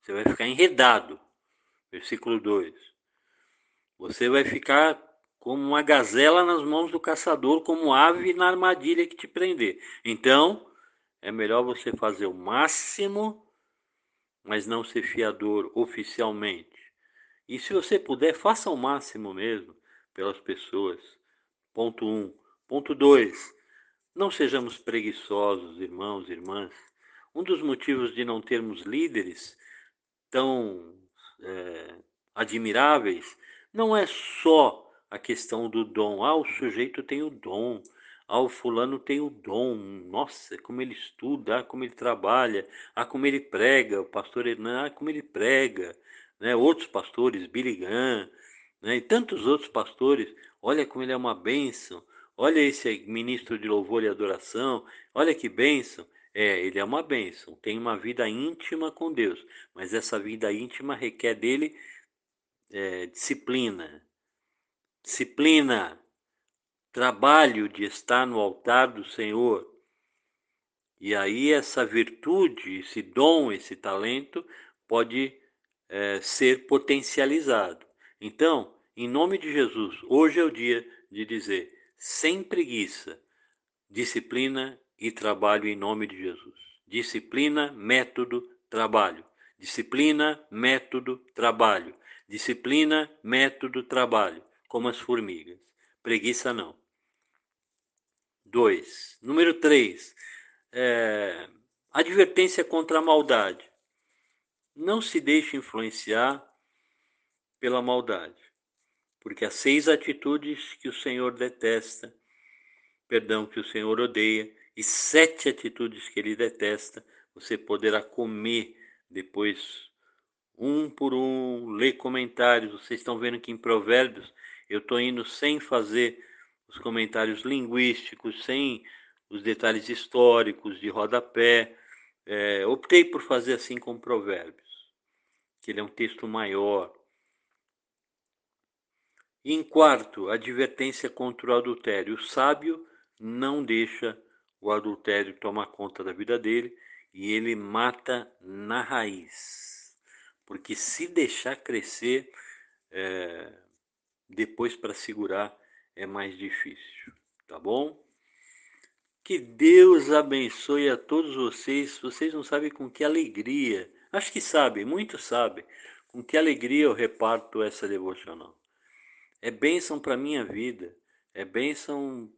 Você vai ficar enredado. Versículo dois. Você vai ficar como uma gazela nas mãos do caçador, como ave na armadilha que te prender. Então, é melhor você fazer o máximo, mas não ser fiador oficialmente. E se você puder, faça o máximo mesmo pelas pessoas. Ponto um. Ponto dois. Não sejamos preguiçosos, irmãos e irmãs. Um dos motivos de não termos líderes tão é, admiráveis não é só a questão do dom. Ah, o sujeito tem o dom. Ah, o fulano tem o dom. Nossa, como ele estuda, ah, como ele trabalha, ah, como ele prega. O pastor Hernan, ah, como ele prega. Né? Outros pastores, Billy Graham, né? E tantos outros pastores. Olha como ele é uma bênção. Olha esse ministro de louvor e adoração. Olha que bênção. É, ele é uma bênção. Tem uma vida íntima com Deus. Mas essa vida íntima requer dele é, disciplina. Disciplina, trabalho de estar no altar do Senhor. E aí essa virtude, esse dom, esse talento pode é, ser potencializado. Então, em nome de Jesus, hoje é o dia de dizer, sem preguiça, disciplina e trabalho em nome de Jesus. Disciplina, método, trabalho. Disciplina, método, trabalho. Disciplina, método, trabalho. Como as formigas. Preguiça não. Dois. Número três. É, advertência contra a maldade. Não se deixe influenciar pela maldade. Porque há seis atitudes que o Senhor detesta, perdão, que o Senhor odeia, e sete atitudes que ele detesta, você poderá comer depois um por um, ler comentários. Vocês estão vendo que em Provérbios eu estou indo sem fazer os comentários linguísticos, sem os detalhes históricos de rodapé. É, optei por fazer assim com Provérbios, que ele é um texto maior. E em quarto, advertência contra o adultério. O sábio não deixa o adultério tomar conta da vida dele e ele mata na raiz. Porque se deixar crescer, é, depois para segurar é mais difícil. Tá bom? Que Deus abençoe a todos vocês. Vocês não sabem com que alegria. Acho que sabem, muitos sabem. Com que alegria eu reparto essa devocional. É bênção para a minha vida. É bênção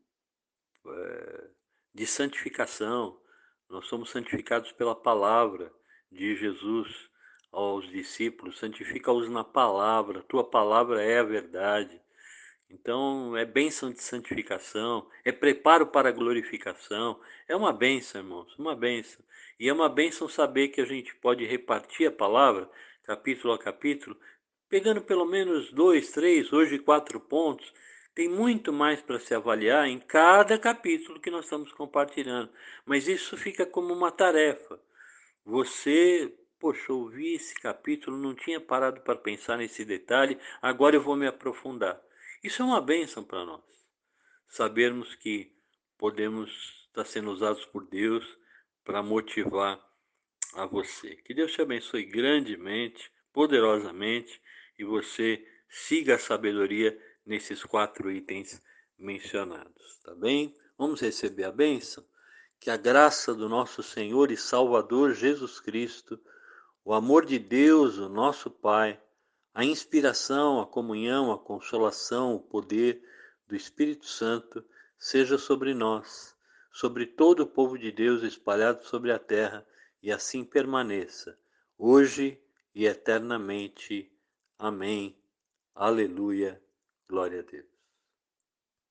é, de santificação. Nós somos santificados pela palavra de Jesus aos discípulos. Santifica-os na palavra. Tua palavra é a verdade. Então, é bênção de santificação, é preparo para a glorificação. É uma bênção, irmãos, uma bênção. E é uma bênção saber que a gente pode repartir a palavra, capítulo a capítulo, pegando pelo menos dois, três, hoje quatro pontos. Tem muito mais para se avaliar em cada capítulo que nós estamos compartilhando. Mas isso fica como uma tarefa. Você, poxa, ouvi esse capítulo, não tinha parado para pensar nesse detalhe, agora eu vou me aprofundar. Isso é uma bênção para nós. Sabermos que podemos estar sendo usados por Deus para motivar a você. Que Deus te abençoe grandemente, poderosamente, e você siga a sabedoria nesses quatro itens mencionados, tá bem? Vamos receber a bênção? Que a graça do nosso Senhor e Salvador Jesus Cristo, o amor de Deus, o nosso Pai, a inspiração, a comunhão, a consolação, o poder do Espírito Santo seja sobre nós, sobre todo o povo de Deus espalhado sobre a terra, e assim permaneça, hoje e eternamente. Amém. Aleluia. Glória a Deus.